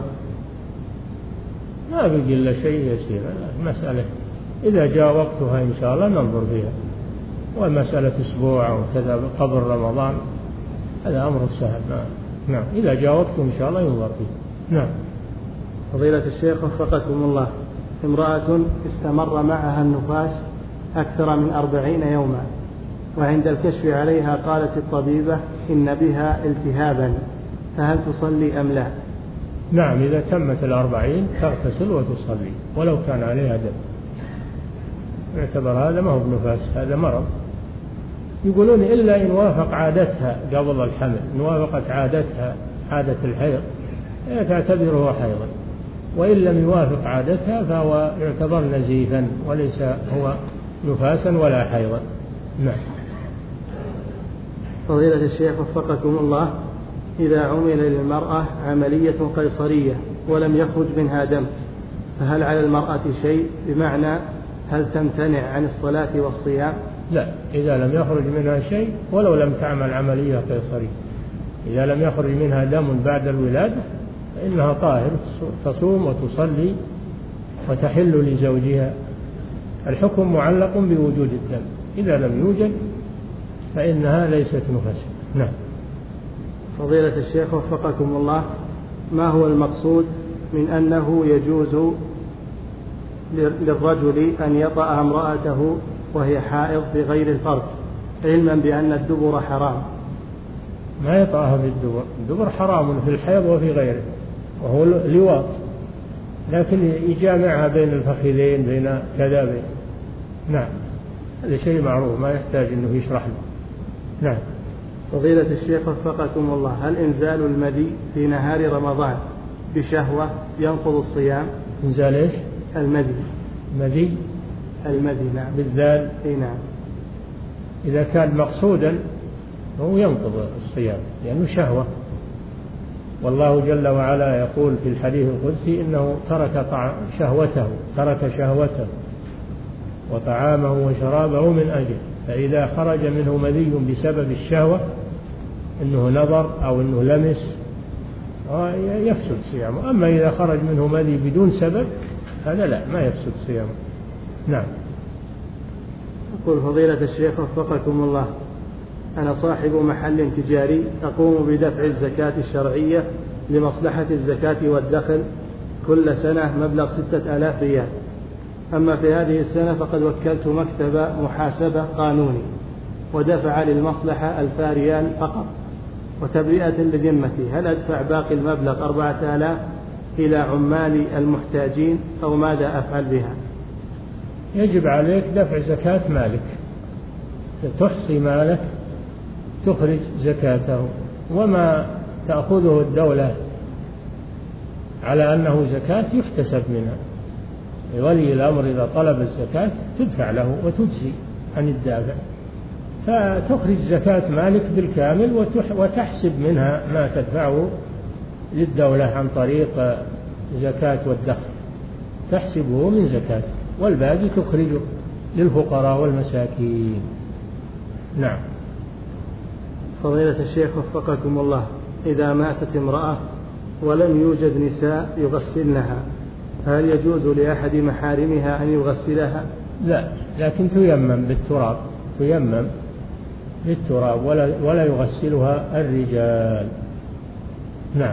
ما بقي إلا شيء يسير، مسألة إذا جاء وقتها إن شاء الله ننظر فيها، والمسألة أسبوع أو كذا قبل رمضان هذا أمر سهل. نعم إذا جاء وقته إن شاء الله ينظر فيه. نعم. فضيلة الشيخ وفقكم الله، امرأة استمر معها النفاس أكثر من أربعين يوما، وعند الكشف عليها قالت الطبيبة إن بها التهابا، فهل تصلي أم لا؟ نعم إذا تمت الأربعين تغتسل وتصلي ولو كان عليها دم، يعتبر هذا ما هو بنفاس، هذا مرض. يقولون إلا إن وافق عادتها قبل الحمل، إن وافقت عادتها عادة الحيض تعتبره حيضا، وإن لم يوافق عادتها فهو يعتبر نزيفا وليس هو نفاسا ولا حيضا. نعم. فضيلة الشيخ وفقكم الله، إذا عمل للمرأة عملية قيصرية ولم يخرج منها دم، فهل على المرأة شيء؟ بمعنى هل تمتنع عن الصلاة والصيام؟ لا، إذا لم يخرج منها شيء ولو لم تعمل عملية قيصرية، إذا لم يخرج منها دم بعد الولادة فإنها طاهر، تصوم وتصلي وتحل لزوجها. الحكم معلق بوجود الدم، إذا لم يوجد فإنها ليست نفسا. نعم. فضيلة الشيخ وفقكم الله، ما هو المقصود من أنه يجوز للرجل أن يطأ امرأته وهي حائض بغير الفرج، علما بأن الدبر حرام؟ ما يطأها بالدبر، الدبر حرام في الحيض وفي غيره وهو لواط، لكن يجامعها بين الفخذين بين كذا بين. نعم هذا شيء معروف ما يحتاج أنه يشرح له. نعم. فضيلة الشيخ وفقكم الله، هل إنزال المدي في نهار رمضان بشهوة ينقض الصيام؟ إنزال إيش؟ المدي. مدي؟ المدي نعم. بالذال؟ اي نعم. إذا كان مقصودا هو ينقض الصيام لأنه شهوة، والله جل وعلا يقول في الحديث القدسي إنه ترك شهوته ترك شهوته وطعامه وشرابه من أجل، فإذا خرج منه مذي بسبب الشهوة إنه نظر أو إنه لمس يفسد صيامه. أما إذا خرج منه مذي بدون سبب هذا لا، ما يفسد صيامه. نعم. يقول فضيلة الشيخ وفقكم الله، أنا صاحب محل تجاري أقوم بدفع الزكاة الشرعية لمصلحة الزكاة والدخل كل سنة مبلغ ستة آلاف ريال، أما في هذه السنة فقد وكلت مكتب محاسبة قانوني ودفع للمصلحة ألف ريال فقط، وتبرئة لذمتي هل أدفع باقي المبلغ أربعة آلاف إلى عمال المحتاجين أو ماذا أفعل بها؟ يجب عليك دفع زكاة مالك، تحصي مالك تخرج زكاته، وما تأخذه الدولة على أنه زكاة يحتسب منها. ولي الأمر إذا طلب الزكاة تدفع له وتجزي عن الدافع، فتخرج زكاة مالك بالكامل وتحسب منها ما تدفعه للدولة عن طريق زكاة والدخل، تحسبه من زكاة والباقي تخرجه للفقراء والمساكين. نعم. فضيلة الشيخ وفقكم الله، إذا ماتت امرأة ولم يوجد نساء يغسلنها هل يجوز لأحد محارمها أن يغسلها؟ لا، لكن تيمم بالتراب، تيمم بالتراب ولا, ولا يغسلها الرجال. نعم.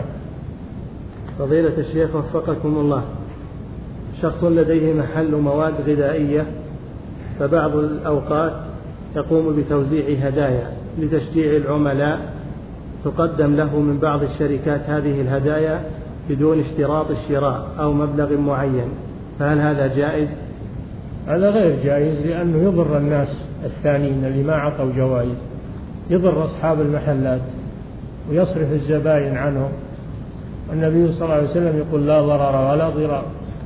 فضيلة الشيخ وفقكم الله، شخص لديه محل مواد غذائية فبعض الأوقات يقوم بتوزيع هدايا لتشجيع العملاء، تقدم له من بعض الشركات هذه الهدايا بدون اشتراط الشراء أو مبلغ معين، فهل هذا جائز؟ هذا غير جائز، لأنه يضر الناس الثانيين اللي ما عطوا جوائز، يضر أصحاب المحلات ويصرف الزبائن عنهم. النبي صلى الله عليه وسلم يقول لا ضرر ولا ضرار،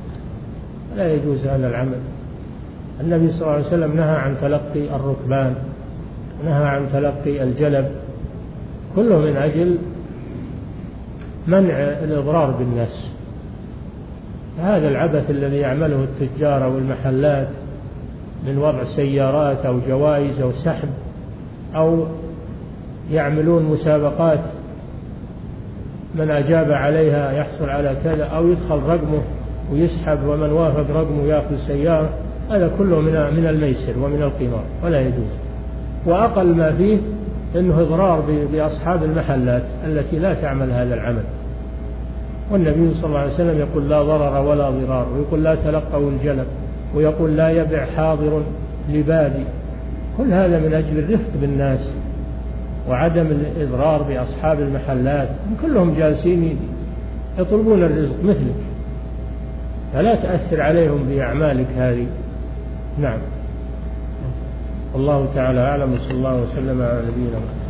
لا يجوز هذا العمل. النبي صلى الله عليه وسلم نهى عن تلقي الركبان، نهى عن تلقي الجلب، كله من أجل منع الإضرار بالناس. هذا العبث الذي يعمله التجار والمحلات من وضع سيارات أو جوائز أو سحب، أو يعملون مسابقات من أجاب عليها يحصل على كذا، أو يدخل رقمه ويسحب ومن وافق رقمه يأخذ سيارة. هذا كله من الميسر ومن القمار ولا يجوز. وأقل ما فيه أنه إضرار بأصحاب المحلات التي لا تعمل هذا العمل. والنبي صلى الله عليه وسلم يقول لا ضرر ولا ضرار، ويقول لا تلقوا الجلب، ويقول لا يبع حاضر لبادي. كل هذا من أجل الرفق بالناس وعدم الإضرار بأصحاب المحلات، كلهم جالسين يطلبون الرزق مثلك، فلا تأثر عليهم بأعمالك هذه. نعم. والله تعالى أعلم، صلى الله وسلم على نبينا محمد.